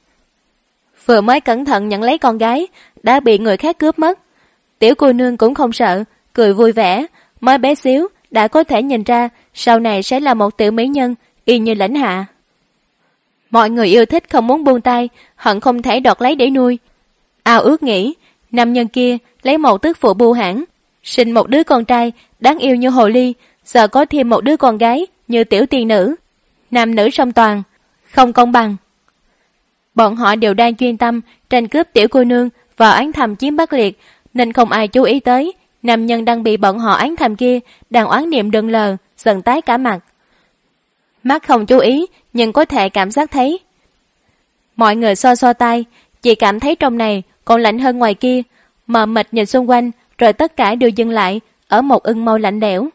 Vừa mới cẩn thận nhận lấy con gái, đã bị người khác cướp mất. Tiểu cô nương cũng không sợ, cười vui vẻ, mới bé xíu đã có thể nhìn ra sau này sẽ là một tiểu mỹ nhân y như Lãnh Hạ. Mọi người yêu thích không muốn buông tay, hận không thể đoạt lấy để nuôi. Ao ước nghĩ nam nhân kia lấy một tức phụ bưu hãn, sinh một đứa con trai đáng yêu như hồ ly, giờ có thêm một đứa con gái như tiểu tiên nữ, nam nữ song toàn, không công bằng. Bọn họ đều đang chuyên tâm tranh cướp tiểu cô nương và oán thầm Chiến Bắc Liệt, nên không ai chú ý tới nam nhân đang bị bọn họ oán thầm kia đang oán niệm đừng lờ, giận tái cả mặt. Mắt không chú ý nhưng có thể cảm giác thấy. Mọi người so tay, chỉ cảm thấy trong này còn lạnh hơn ngoài kia, mờ mịt nhìn xung quanh, rồi tất cả đều dừng lại ở một Ưng Mâu lạnh lẽo.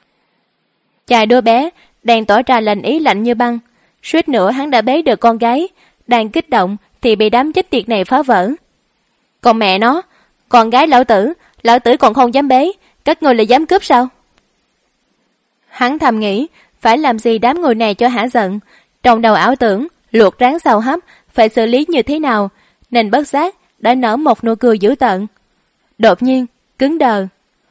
Chài đứa bé đang tỏ ra lạnh ý lạnh như băng, suýt nữa hắn đã bế được con gái, đang kích động thì bị đám chết tiệt này phá vỡ. Còn mẹ nó, con gái lão tử còn không dám bế, các người là dám cướp sao? Hắn thầm nghĩ phải làm gì đám người này cho hả giận, trong đầu ảo tưởng luộc rán xào hấp phải xử lý như thế nào, nên bất giác đã nở một nụ cười dữ tợn. Đột nhiên cứng đờ.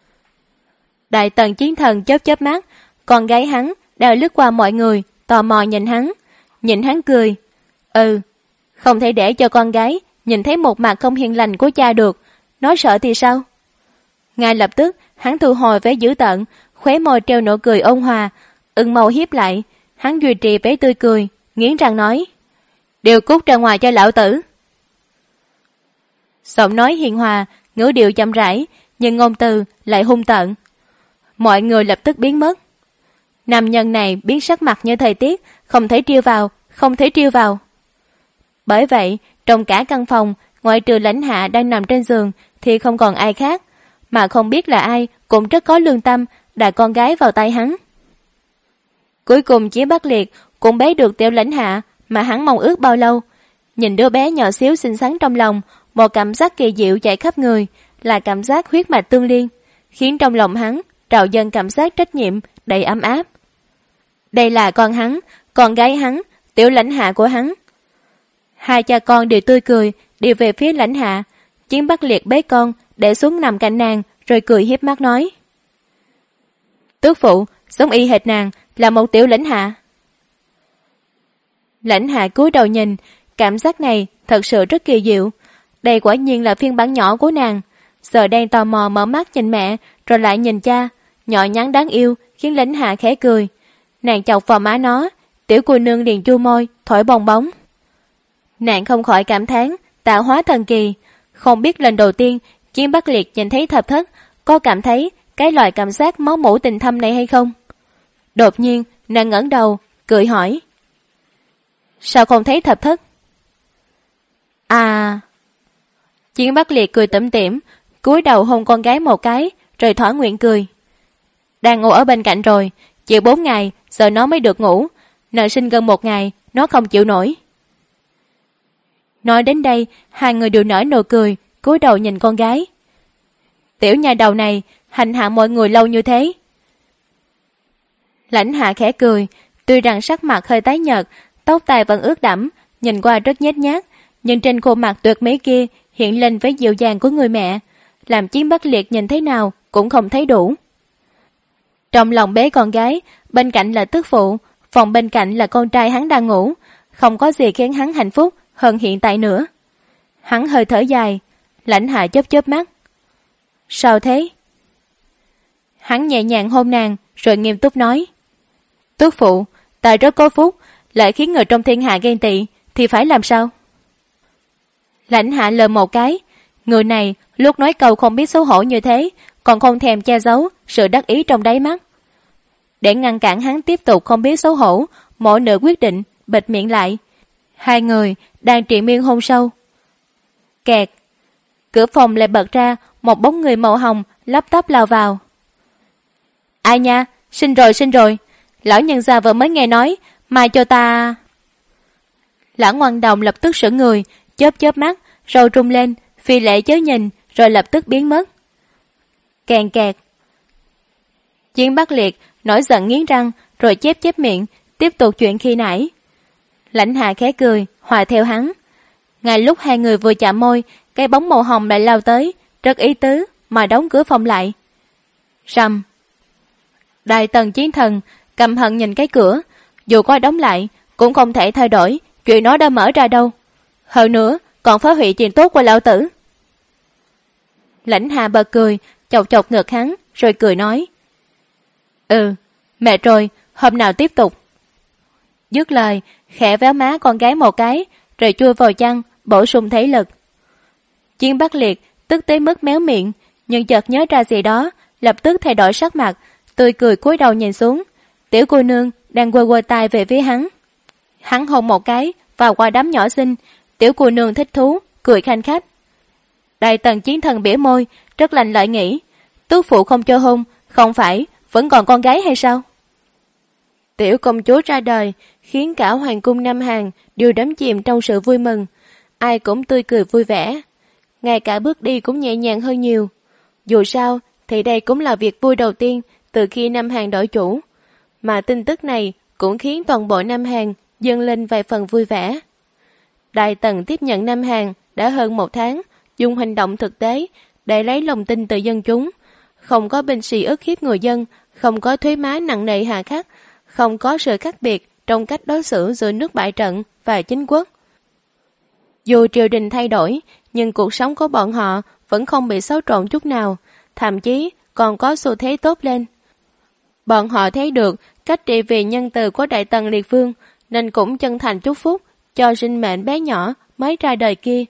Đại Tần Chiến Thần chớp chớp mắt, con gái hắn đang lướt qua mọi người, tò mò nhìn hắn cười. Không thể để cho con gái nhìn thấy một mặt không hiền lành của cha được, nói sợ thì sao? Ngay lập tức hắn thu hồi vẻ dữ tợn, khóe môi treo nụ cười ôn hòa. Ưng Mâu hiếp lại, hắn duy trì vẻ tươi cười, nghiến răng nói: "Điều cút ra ngoài cho lão tử." Giọng nói hiền hòa, ngữ điệu chậm rãi, nhưng ngôn từ lại hung tợn. Mọi người lập tức biến mất. Nam nhân này biến sắc mặt như thời tiết, không thể trêu vào. Bởi vậy, trong cả căn phòng, ngoại trừ Lãnh Hạ đang nằm trên giường thì không còn ai khác, mà không biết là ai cũng rất có lương tâm đặt con gái vào tay hắn. Cuối cùng Chiến Bắc Liệt cũng bế được Tiểu Lãnh Hạ mà hắn mong ước bao lâu. Nhìn đứa bé nhỏ xíu xinh xắn trong lòng, một cảm giác kỳ diệu chạy khắp người, là cảm giác huyết mạch tương liên, khiến trong lòng hắn trào dâng cảm giác trách nhiệm đầy ấm áp. Đây là con hắn, con gái hắn, Tiểu Lãnh Hạ của hắn. Hai cha con đều tươi cười, đi về phía Lãnh Hạ. Chiến Bắc Liệt bế con để xuống nằm cạnh nàng, rồi cười hiếp mắt nói: "Tước phụ giống y hệt nàng, là một Tiểu Lãnh Hạ." Lãnh Hạ cúi đầu nhìn, cảm giác này thật sự rất kỳ diệu. Đây quả nhiên là phiên bản nhỏ của nàng. Giờ đang tò mò mở mắt nhìn mẹ, rồi lại nhìn cha, nhỏ nhắn đáng yêu, khiến Lãnh Hạ khẽ cười. Nàng chọc vào má nó, tiểu cô nương liền chu môi, thổi bong bóng. Nàng không khỏi cảm thán tạo hóa thần kỳ. Không biết lần đầu tiên Chiến Bắc Liệt nhìn thấy Thập Thất có cảm thấy cái loại cảm giác máu mủ tình thâm này hay không. Đột nhiên nàng ngẩng đầu cười hỏi: "Sao không thấy Thập Thất?" "À." Chiến Bắc Liệt cười tủm tỉm, cúi đầu hôn con gái một cái, rồi thỏa nguyện cười: "Đang ngồi ở bên cạnh rồi, Chịu 4 ngày, giờ nó mới được ngủ. Nợ sinh gần 1 ngày, nó không chịu nổi. Nói đến đây, hai người đều nở nụ cười, cúi đầu nhìn con gái. Tiểu nhà đầu này, hành hạ mọi người lâu như thế. Lãnh Hạ khẽ cười, tuy rằng sắc mặt hơi tái nhợt, tóc tai vẫn ướt đẫm, nhìn qua rất nhếch nhác, nhưng trên khuôn mặt tuyệt mỹ kia hiện lên với dịu dàng của người mẹ, làm Chiến Bắc Liệt nhìn thế nào cũng không thấy đủ. Trong lòng bế con gái, bên cạnh là tức phụ, phòng bên cạnh là con trai hắn đang ngủ, không có gì khiến hắn hạnh phúc hơn hiện tại nữa. Hắn hơi thở dài, Lãnh Hạ chớp chớp mắt. Sao thế? Hắn nhẹ nhàng hôn nàng, rồi nghiêm túc nói. Tước phụ, ta rất có phúc, lại khiến người trong thiên hạ ghen tị, thì phải làm sao? Lãnh Hạ lờ một cái, người này lúc nói câu không biết xấu hổ như thế, còn không thèm che giấu sự đắc ý trong đáy mắt. Để ngăn cản hắn tiếp tục không biết xấu hổ, mỗi nữ quyết định bịt miệng lại. Hai người đang triền miên hôn sâu. Kẹt, cửa phòng lại bật ra, một bóng người màu hồng lắp tắp lao vào. Ai nha, sinh rồi, lão nhân gia vừa mới nghe nói, mai cho ta. Lã Ngoan Đồng lập tức sững người, chớp chớp mắt, rồi rung lên, phi lệ chớ nhìn, rồi lập tức biến mất. Kèn kẹt. Chiến Bắc Liệt nổi giận nghiến răng, rồi chép chép miệng, tiếp tục chuyện khi nãy. Lãnh Hạ khẽ cười, hòa theo hắn. Ngay lúc hai người vừa chạm môi, cái bóng màu hồng lại lao tới, rất ý tứ mà đóng cửa phòng lại. Rầm. Đại Tần Chiến Thần căm hận nhìn cái cửa, dù có đóng lại cũng không thể thay đổi chuyện nó đã mở ra đâu. Hơn nữa còn phá hủy chuyện tốt của lão tử. Lãnh Hạ bật cười, chọc chọc ngực hắn, rồi cười nói. Mệt rồi, hôm nào tiếp tục. Dứt lời, khẽ véo má con gái một cái, rồi chui vào chăn, bổ sung thể lực. Chiến Bắc Liệt tức tới mức méo miệng, nhưng chợt nhớ ra gì đó, lập tức thay đổi sắc mặt, tươi cười cúi đầu nhìn xuống. Tiểu cô nương đang quơ quơ tay về phía hắn. Hắn hôn một cái vào qua đám nhỏ xinh, tiểu cô nương thích thú, cười khanh khách. Đại Tần Chiến Thần bỉa môi, rất lành lợi nghĩ, tước phụ không cho hôn, không phải vẫn còn con gái hay sao? Tiểu công chúa ra đời, khiến cả hoàng cung Nam Hàn đều đắm chìm trong sự vui mừng, ai cũng tươi cười vui vẻ, ngay cả bước đi cũng nhẹ nhàng hơn nhiều. Dù sao thì đây cũng là việc vui đầu tiên từ khi Nam Hàn đổi chủ, mà tin tức này cũng khiến toàn bộ Nam Hàn dâng lên vài phần vui vẻ. Đại Tần tiếp nhận Nam Hàn đã hơn 1 tháng, dùng hành động thực tế để lấy lòng tin từ dân chúng, không có binh sĩ ức hiếp người dân, không có thuế má nặng nề hà khắc, không có sự khác biệt trong cách đối xử giữa nước bại trận và chính quốc. Dù triều đình thay đổi, nhưng cuộc sống của bọn họ vẫn không bị xáo trộn chút nào, thậm chí còn có xu thế tốt lên. Bọn họ thấy được cách trị vì nhân từ của Đại Tần Liệt Vương, nên cũng chân thành chúc phúc cho sinh mệnh bé nhỏ mới ra đời kia.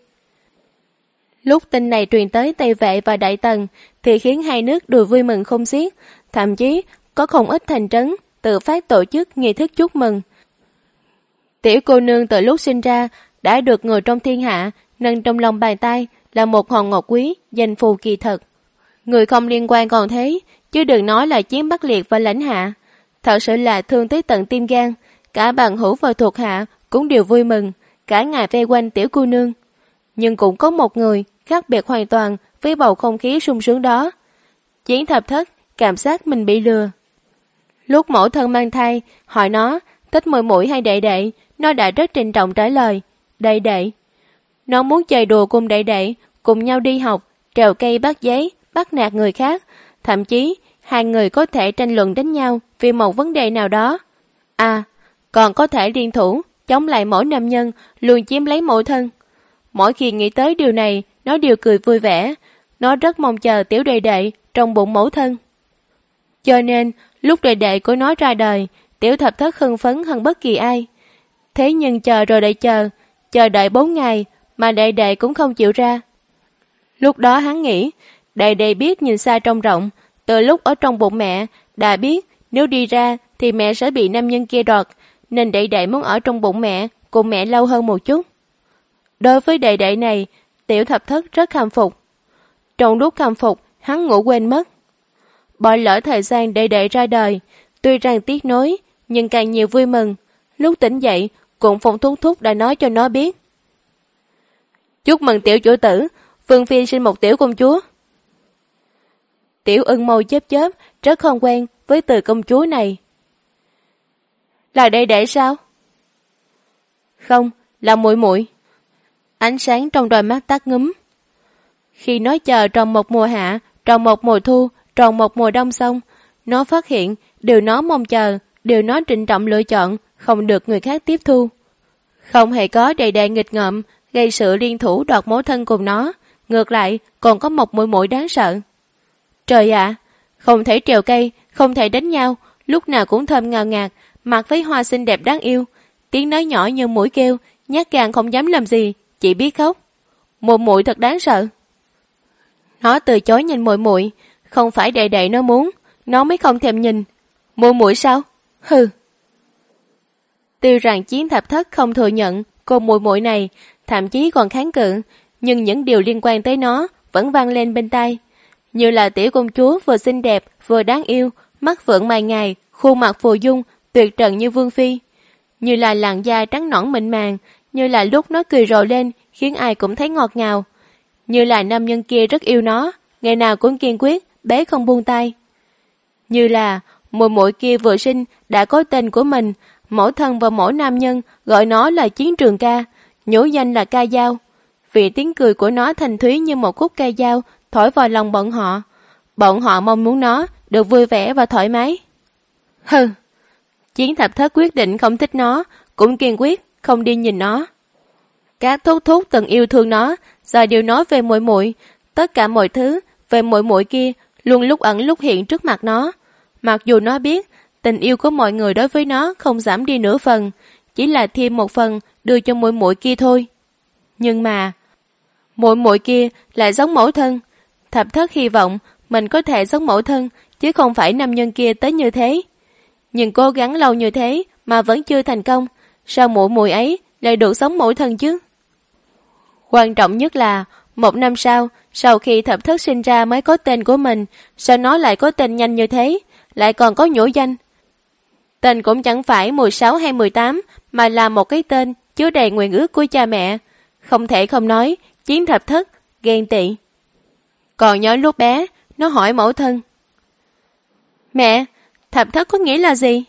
Lúc tin này truyền tới Tây Vệ và Đại Tần thì khiến hai nước đều vui mừng không xiết, thậm chí có không ít thành trấn tự phát tổ chức nghi thức chúc mừng. Tiểu cô nương từ lúc sinh ra đã được người trong thiên hạ nâng trong lòng bàn tay là một hòn ngọc quý, danh phù kỳ thực. Người không liên quan còn thế, chứ đừng nói là Chiến Bắc Liệt và Lãnh Hạ. Thật sự là thương tới tận tim gan, cả bằng hữu và thuộc hạ cũng đều vui mừng, cả ngày vây quanh tiểu cô nương. Nhưng cũng có một người khác biệt hoàn toàn với bầu không khí sung sướng đó. Chiến Thập Thất cảm giác mình bị lừa. Lúc mẫu thân mang thai, hỏi nó thích muội muội hay đệ đệ, nó đã rất trịnh trọng trả lời, đệ đệ. Nó muốn chơi đùa cùng đệ đệ, cùng nhau đi học, trèo cây bắt giấy, bắt nạt người khác, thậm chí hai người có thể tranh luận đánh nhau vì một vấn đề nào đó. À, còn có thể liên thủ chống lại mỗi nam nhân luôn chiếm lấy mẫu thân. Mỗi khi nghĩ tới điều này, nó đều cười vui vẻ. Nó rất mong chờ tiểu đệ đệ trong bụng mẫu thân. Cho nên lúc đệ đệ của nó ra đời, tiểu Thập Thất hưng phấn hơn bất kỳ ai. Thế nhưng chờ rồi lại chờ đợi 4 ngày mà đệ đệ cũng không chịu ra. Lúc đó hắn nghĩ, đệ đệ biết nhìn xa trông rộng, từ lúc ở trong bụng mẹ đã biết nếu đi ra thì mẹ sẽ bị nam nhân kia đoạt, nên đệ đệ muốn ở trong bụng mẹ cùng mẹ lâu hơn một chút. Đối với đệ đệ này, tiểu Thập Thất rất khâm phục. Trong lúc khâm phục, hắn ngủ quên mất. Bỏ lỡ thời gian đệ đệ ra đời, Tuy rằng tiếc nối, nhưng càng nhiều vui mừng. Lúc tỉnh dậy, cũng Phong Thúc Thúc đã nói cho nó biết. Chúc mừng tiểu chủ tử, Vương Phi sinh một tiểu công chúa. Tiểu Ưng mâu chớp chớp, rất không quen với từ công chúa này. Là đây để sao? Không, là muội muội. Ánh sáng trong đôi mắt tắt ngúm. Khi nó chờ trong một mùa hạ, trong một mùa thu, trong một mùa đông xong, nó phát hiện điều nó mong chờ, điều nó trịnh trọng lựa chọn, không được người khác tiếp thu. Không hề có đầy đà nghịch ngợm, gây sự liên thủ đoạt mối thân cùng nó, ngược lại còn có một muội muội đáng sợ. Trời ạ, không thể trèo cây, không thể đánh nhau, lúc nào cũng thơm ngào ngạt, mặc váy hoa xinh đẹp đáng yêu, tiếng nói nhỏ như mũi kêu, nhát gan không dám làm gì, chỉ biết khóc. Muội muội thật đáng sợ. Nó từ chối nhìn muội muội, không phải đệ đệ nó muốn, nó mới không thèm nhìn. Muội muội sao? Hừ. Tuy rằng Chiến Thập Thất không thừa nhận cô muội muội này, thậm chí còn kháng cự, nhưng những điều liên quan tới nó vẫn vang lên bên tai, như là tiểu công chúa vừa xinh đẹp vừa đáng yêu, mắt phượng mày ngài, khuôn mặt phù dung, tuyệt trần như Vương Phi, như là làn da trắng nõn mịn màng, như là lúc nó cười rộ lên khiến ai cũng thấy ngọt ngào, như là nam nhân kia rất yêu nó, ngày nào cũng kiên quyết bé không buông tay, như là muội muội kia vừa sinh đã có tên của mình, mỗi thân và mỗi nam nhân gọi nó là Chiến Trường Ca, nhổ danh là Ca Dao, vì tiếng cười của nó thanh thúy như một khúc ca dao thổi vào lòng bọn họ. Bọn họ mong muốn nó được vui vẻ và thoải mái. Hừ, Chiến Thập Thất quyết định không thích nó, cũng kiên quyết không đi nhìn nó. Các thúc thúc từng yêu thương nó, giờ đều nói về muội muội, tất cả mọi thứ về muội muội kia luôn lúc ẩn lúc hiện trước mặt nó. Mặc dù nó biết tình yêu của mọi người đối với nó không giảm đi nửa phần, chỉ là thêm một phần đưa cho muội muội kia thôi. Nhưng mà muội muội kia lại giống mẫu thân. Thập Thất hy vọng mình có thể giống mẫu thân, chứ không phải nam nhân kia tới như thế. Nhưng cố gắng lâu như thế mà vẫn chưa thành công, sao muội muội ấy lại được sống mẫu thân chứ? Quan trọng nhất là một năm sau khi Thập Thất sinh ra mới có tên của mình, sao nó lại có tên nhanh như thế, lại còn có nhổ danh. Tên cũng chẳng phải 16 hay 18, mà là một cái tên chứa đầy nguyện ước của cha mẹ. Không thể không nói, Chiến Thập Thất ghen tị. Còn nhớ lúc bé, nó hỏi mẫu thân: Mẹ, Thập Thất có nghĩa là gì?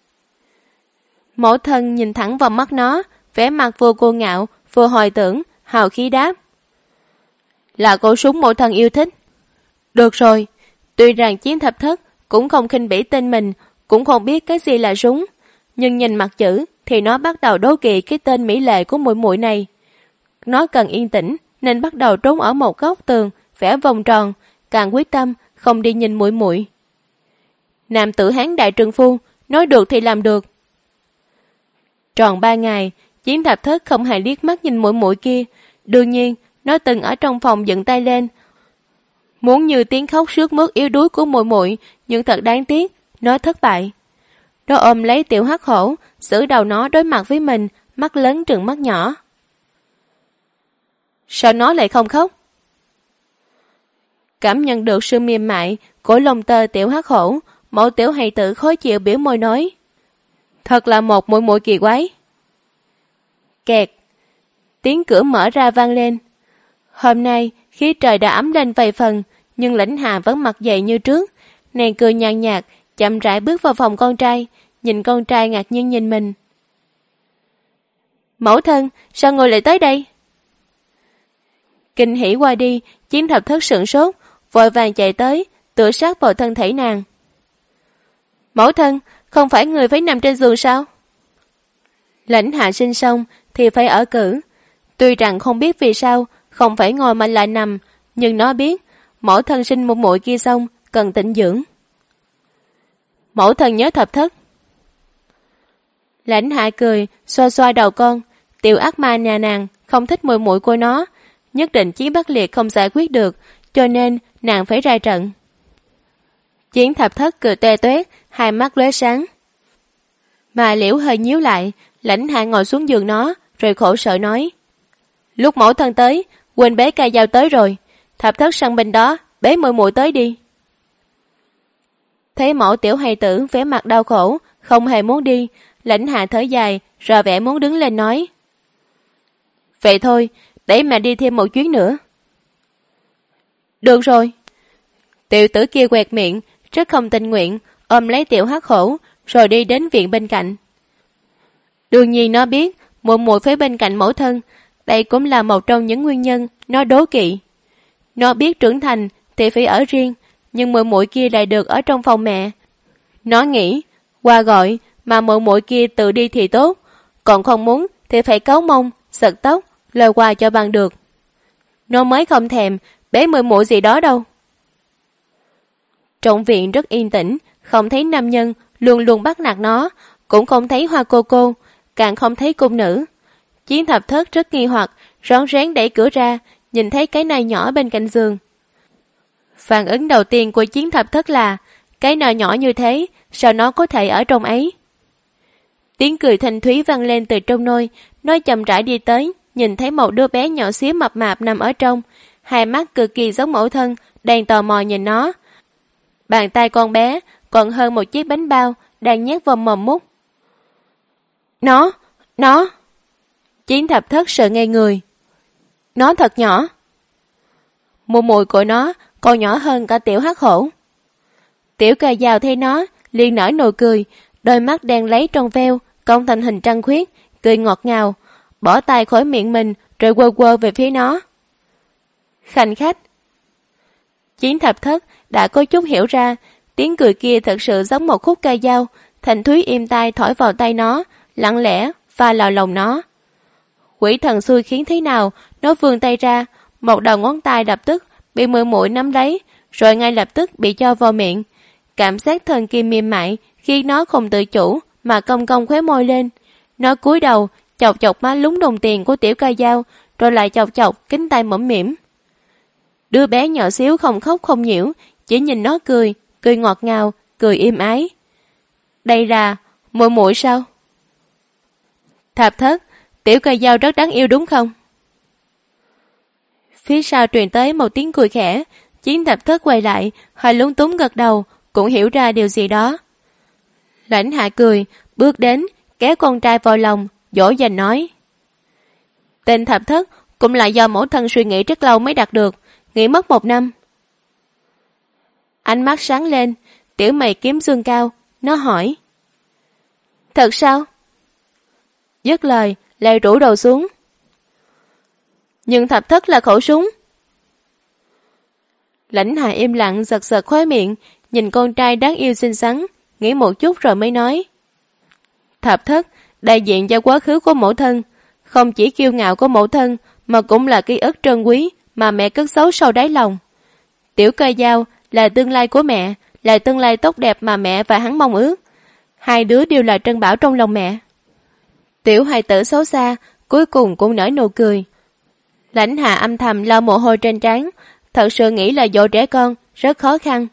Mẫu thân nhìn thẳng vào mắt nó, vẻ mặt vừa kiêu ngạo, vừa hồi tưởng, hào khí đáp: Là cô súng mẫu thân yêu thích. Được rồi, tuy rằng Chiến Thập Thất cũng không khinh bỉ tên mình, cũng không biết cái gì là súng, nhưng nhìn mặt chữ thì nó bắt đầu đố kỵ cái tên mỹ lệ của muội muội này. Nó cần yên tĩnh nên bắt đầu trốn ở một góc tường, vẽ vòng tròn, càng quyết tâm không đi nhìn muội muội. Nam tử Hán đại trượng phu, nói được thì làm được. Tròn 3 ngày, Chiến Thập Thất không hề liếc mắt nhìn muội muội kia. Đương nhiên, nó từng ở trong phòng dựng tay lên, muốn như tiếng khóc sướt mướt yếu đuối của muội muội, nhưng thật đáng tiếc, nó thất bại. Nó ôm lấy tiểu hắc hổ, giữ đầu nó đối mặt với mình, mắt lớn trừng mắt nhỏ. Sao nó lại không khóc? Cảm nhận được sự mềm mại của lông tơ tiểu hắc hổ, mẫu tiểu hài tử khó chịu biểu môi nói: Thật là một muội muội kỳ quái. Kẹt. Tiếng cửa mở ra vang lên. Hôm nay khí trời đã ấm lên vài phần, nhưng Lãnh Hà vẫn mặc dậy như trước. Nàng cười nhàn nhạt, chậm rãi bước vào phòng con trai, nhìn con trai ngạc nhiên nhìn mình. Mẫu thân, sao người lại tới đây? Kinh hỉ qua đi, Chiến Thập Thất sửng sốt, vội vàng chạy tới, tựa sát vào thân thể nàng. Mẫu thân, không phải người phải nằm trên giường sao? Lãnh Hạ sinh xong thì phải ở cữ. Tuy rằng không biết vì sao không phải ngồi mà lại nằm, nhưng nó biết mẫu thân sinh một muội kia xong cần tĩnh dưỡng. Mẫu thân nhớ Thập Thất. Lãnh Hạ cười, xoa xoa đầu con. Tiểu ác ma nhà nàng không thích muội muội của nó, nhất định Chiến Bắc Liệt không giải quyết được, cho nên nàng phải ra trận. Chiến Thập Thất cười toe toét, hai mắt lóe sáng. Mà Liễu hơi nhíu lại, Lãnh Hạ ngồi xuống giường nó, rồi khổ sở nói: Lúc mẫu thân tới, quên bế Ca Dao tới rồi. Thập Thất sang bên đó, bế muội muội tới đi. Thấy Mẫu Tiểu hài tử vẻ mặt đau khổ, không hề muốn đi, Lãnh Hạ thở dài, rồi vẻ muốn đứng lên nói. Vậy thôi, để mẹ đi thêm một chuyến nữa. Được rồi. Tiểu tử kia quẹt miệng, rất không tình nguyện, ôm lấy Tiểu Hắc Hổ, rồi đi đến viện bên cạnh. Đương nhiên nó biết, muội muội phía bên cạnh mẫu thân, đây cũng là một trong những nguyên nhân nó đố kỵ. Nó biết trưởng thành thì phải ở riêng, nhưng muội muội kia lại được ở trong phòng mẹ. Nó nghĩ, qua gọi mà muội muội kia tự đi thì tốt, còn không muốn thì phải cáu mông, giật tóc, lời qua cho bằng được. Nó mới không thèm bế muội muội gì đó đâu. Trong viện rất yên tĩnh, không thấy nam nhân luôn luôn bắt nạt nó, cũng không thấy Hoa cô cô, càng không thấy cung nữ. Chiến Thập Thất rất nghi hoặc, rón rén đẩy cửa ra, nhìn thấy cái nồi nhỏ bên cạnh giường. Phản ứng đầu tiên của Chiến Thập Thất là, cái nồi nhỏ như thế, sao nó có thể ở trong ấy? Tiếng cười thanh thúy vang lên từ trong nôi, nó chậm rãi đi tới, nhìn thấy một đứa bé nhỏ xíu mập mạp nằm ở trong, hai mắt cực kỳ giống mẫu thân, đang tò mò nhìn nó. Bàn tay con bé còn hơn một chiếc bánh bao, đang nhét vào mồm mút. Nó! Chiến Thập Thất sợ ngây người. Nó thật nhỏ. Muội muội của nó còn nhỏ hơn cả Tiểu Hắc Hổ. Tiểu Cà Dao thấy nó, liền nở nụ cười, đôi mắt đen lấy trong veo, cong thành hình trăng khuyết, cười ngọt ngào, bỏ tay khỏi miệng mình rồi quơ quơ về phía nó. Khanh khách. Chiến Thập Thất đã có chút hiểu ra, tiếng cười kia thật sự giống một khúc ca dao, thanh thúy im tai thổi vào tay nó, lặng lẽ pha vào lòng nó. Quỷ thần xui khiến thế nào, nó vươn tay ra, một đầu ngón tay lập tức bị muội muội nắm lấy, rồi ngay lập tức bị cho vào miệng. Cảm giác thần kim mềm mại khi nó không tự chủ mà cong cong khóe môi lên. Nó cúi đầu chọc chọc má lúng đồng tiền của Tiểu Ca Dao, rồi lại chọc chọc kính tay mõm mỉm. Đứa bé nhỏ xíu không khóc không nhiễu, chỉ nhìn nó cười, cười ngọt ngào, cười êm ái. Đây là muội muội sao? Thập Thất, Tiểu Ca Dao rất đáng yêu đúng không? Phía sau truyền tới một tiếng cười khẽ, Chiến Thập Thất quay lại, hơi lúng túng gật đầu, cũng hiểu ra điều gì đó. Lãnh Hạ cười, bước đến, kéo con trai vào lòng, dỗ dành nói. Tên Thập Thất cũng là do mẫu thân suy nghĩ rất lâu mới đạt được, nghĩ mất 1 năm. Ánh mắt sáng lên, tiểu mày kiếm xương cao, nó hỏi. Thật sao? Dứt lời, lại rủ đầu xuống. Nhưng Thập Thất là khẩu súng. Lãnh Hạ im lặng giật giật khóe miệng, nhìn con trai đáng yêu xinh xắn, nghĩ một chút rồi mới nói. Thập Thất đại diện cho quá khứ của mẫu thân, không chỉ kiêu ngạo của mẫu thân mà cũng là ký ức trân quý mà mẹ cất giấu sâu đáy lòng. Tiểu Ca Dao là tương lai của mẹ, là tương lai tốt đẹp mà mẹ và hắn mong ước. Hai đứa đều là trân bảo trong lòng mẹ. Tiểu hài tử xấu xa cuối cùng cũng nở nụ cười. Lãnh Hạ âm thầm lau mồ hôi trên trán, thật sự nghĩ là dỗ trẻ con rất khó khăn.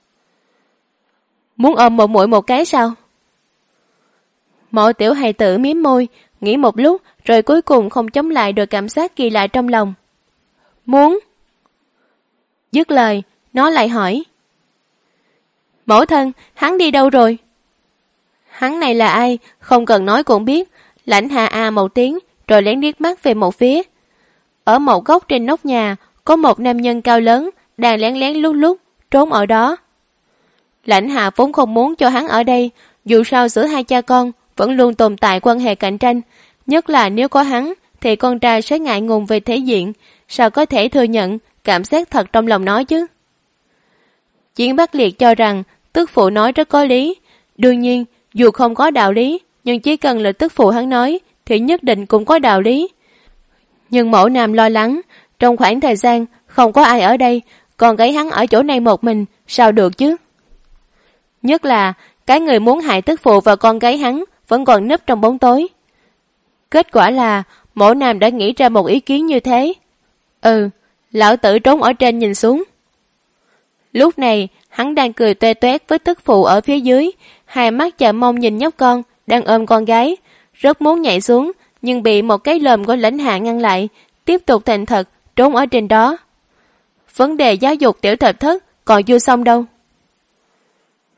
Muốn ôm một muội một cái sao? Mọi tiểu hài tử mím môi, nghĩ một lúc rồi cuối cùng không chống lại được cảm giác kỳ lạ trong lòng. Muốn. Dứt lời, nó lại hỏi. Mẫu thân, hắn đi đâu rồi? Hắn này là ai, không cần nói cũng biết. Lãnh Hạ a một tiếng, rồi lén liếc mắt về một phía. Ở một góc trên nóc nhà, có một nam nhân cao lớn, đang lén lén lút lút, trốn ở đó. Lãnh Hạ vốn không muốn cho hắn ở đây, dù sao giữa hai cha con vẫn luôn tồn tại quan hệ cạnh tranh, nhất là nếu có hắn, thì con trai sẽ ngại ngùng về thể diện, sao có thể thừa nhận cảm giác thật trong lòng nó chứ. Chiến Bắc Liệt cho rằng tức phụ nói rất có lý, đương nhiên dù không có đạo lý, nhưng chỉ cần là tức phụ hắn nói thì nhất định cũng có đạo lý. Nhưng mẫu nam lo lắng, trong khoảng thời gian không có ai ở đây, còn gái hắn ở chỗ này một mình, sao được chứ? Nhất là cái người muốn hại tức phụ và con gái hắn vẫn còn núp trong bóng tối. Kết quả là mẫu nam đã nghĩ ra một ý kiến như thế. Lão tử trốn ở trên nhìn xuống. Lúc này hắn đang cười toe toét với tức phụ ở phía dưới, hai mắt chợ mong nhìn nhóc con đang ôm con gái, rất muốn nhảy xuống nhưng bị một cái lườm của Lãnh Hạ ngăn lại, tiếp tục thành thật trốn ở trên đó. Vấn đề giáo dục tiểu Thập Thất còn chưa xong đâu.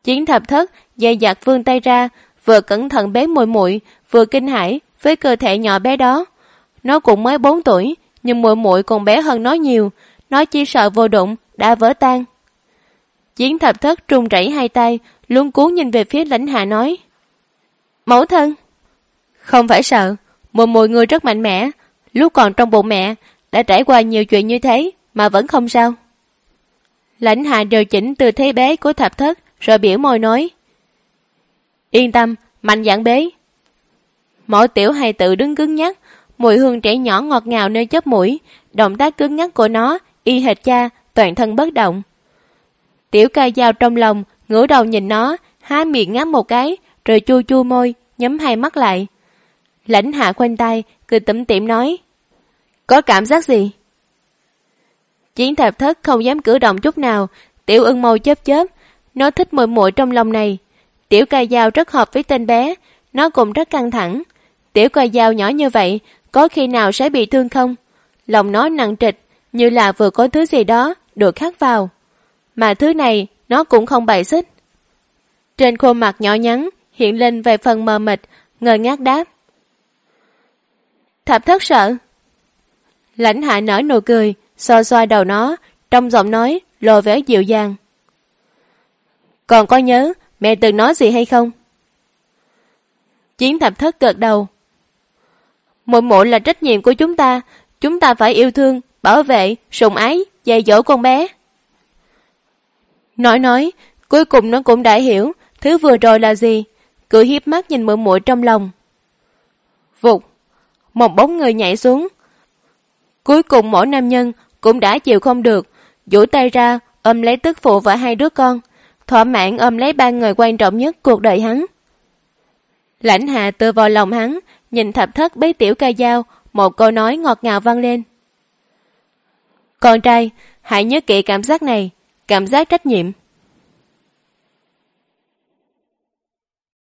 Chiến Thập Thất dè dặt vươn tay ra, vừa cẩn thận bế muội muội, vừa kinh hãi với cơ thể nhỏ bé đó. Nó cũng mới 4 tuổi, nhưng muội muội còn bé hơn nó nhiều, nó chỉ sợ vô đụng đã vỡ tan. Chiến Thập Thất run rẩy hai tay, luống cuống nhìn về phía Lãnh Hạ nói: Mẫu thân, không phải sợ, muội muội ngươi rất mạnh mẽ, lúc còn trong bụng mẹ đã trải qua nhiều chuyện như thế mà vẫn không sao. Lãnh Hạ điều chỉnh tư thế bế của Thập Thất rồi biểu môi nói: Yên tâm, mạnh dạn bế. Mỗi tiểu hài tự đứng cứng nhắc, mùi hương trẻ nhỏ ngọt ngào nơi chóp mũi, động tác cứng nhắc của nó y hệt cha, toàn thân bất động. Tiểu Ca Dao trong lòng ngửa đầu nhìn nó, há miệng ngáp một cái, rồi chua chua môi, nhắm hai mắt lại. Lãnh Hạ khoanh tay, cười tủm tỉm nói: Có cảm giác gì? Chiến Thập Thất không dám cử động chút nào, Tiểu Ưng mâu chớp chớp, nó thích muội muội trong lòng này. Tiểu Ca Dao rất hợp với tên bé, nó cũng rất căng thẳng. Tiểu Ca Dao nhỏ như vậy, có khi nào sẽ bị thương không? Lòng nó nặng trịch, như là vừa có thứ gì đó được khắc vào. Mà thứ này nó cũng không bài xích. Trên khuôn mặt nhỏ nhắn hiện lên vài phần mờ mịt, ngơ ngác đáp: Thập Thất sợ. Lãnh Hạ nở nụ cười, xoa xoa đầu nó, trong giọng nói lộ vẻ dịu dàng: Còn có nhớ mẹ từng nói gì hay không? Chiến Thập Thất gật đầu: Muội muội là trách nhiệm của chúng ta phải yêu thương, bảo vệ, sủng ái, dạy dỗ con bé. Nói, cuối cùng nó cũng đã hiểu thứ vừa rồi là gì, cười hiếp mắt nhìn muội muội trong lòng. Vụt, một bóng người nhảy xuống. Cuối cùng mỗi nam nhân cũng đã chịu không được, duỗi tay ra ôm lấy tức phụ và hai đứa con, thỏa mãn ôm lấy ba người quan trọng nhất cuộc đời hắn. Lãnh Hạ tựa vào lòng hắn, nhìn Thập Thất bế Tiểu Ca Dao, một câu nói ngọt ngào vang lên: Con trai, hãy nhớ kỹ cảm giác này, cảm giác trách nhiệm.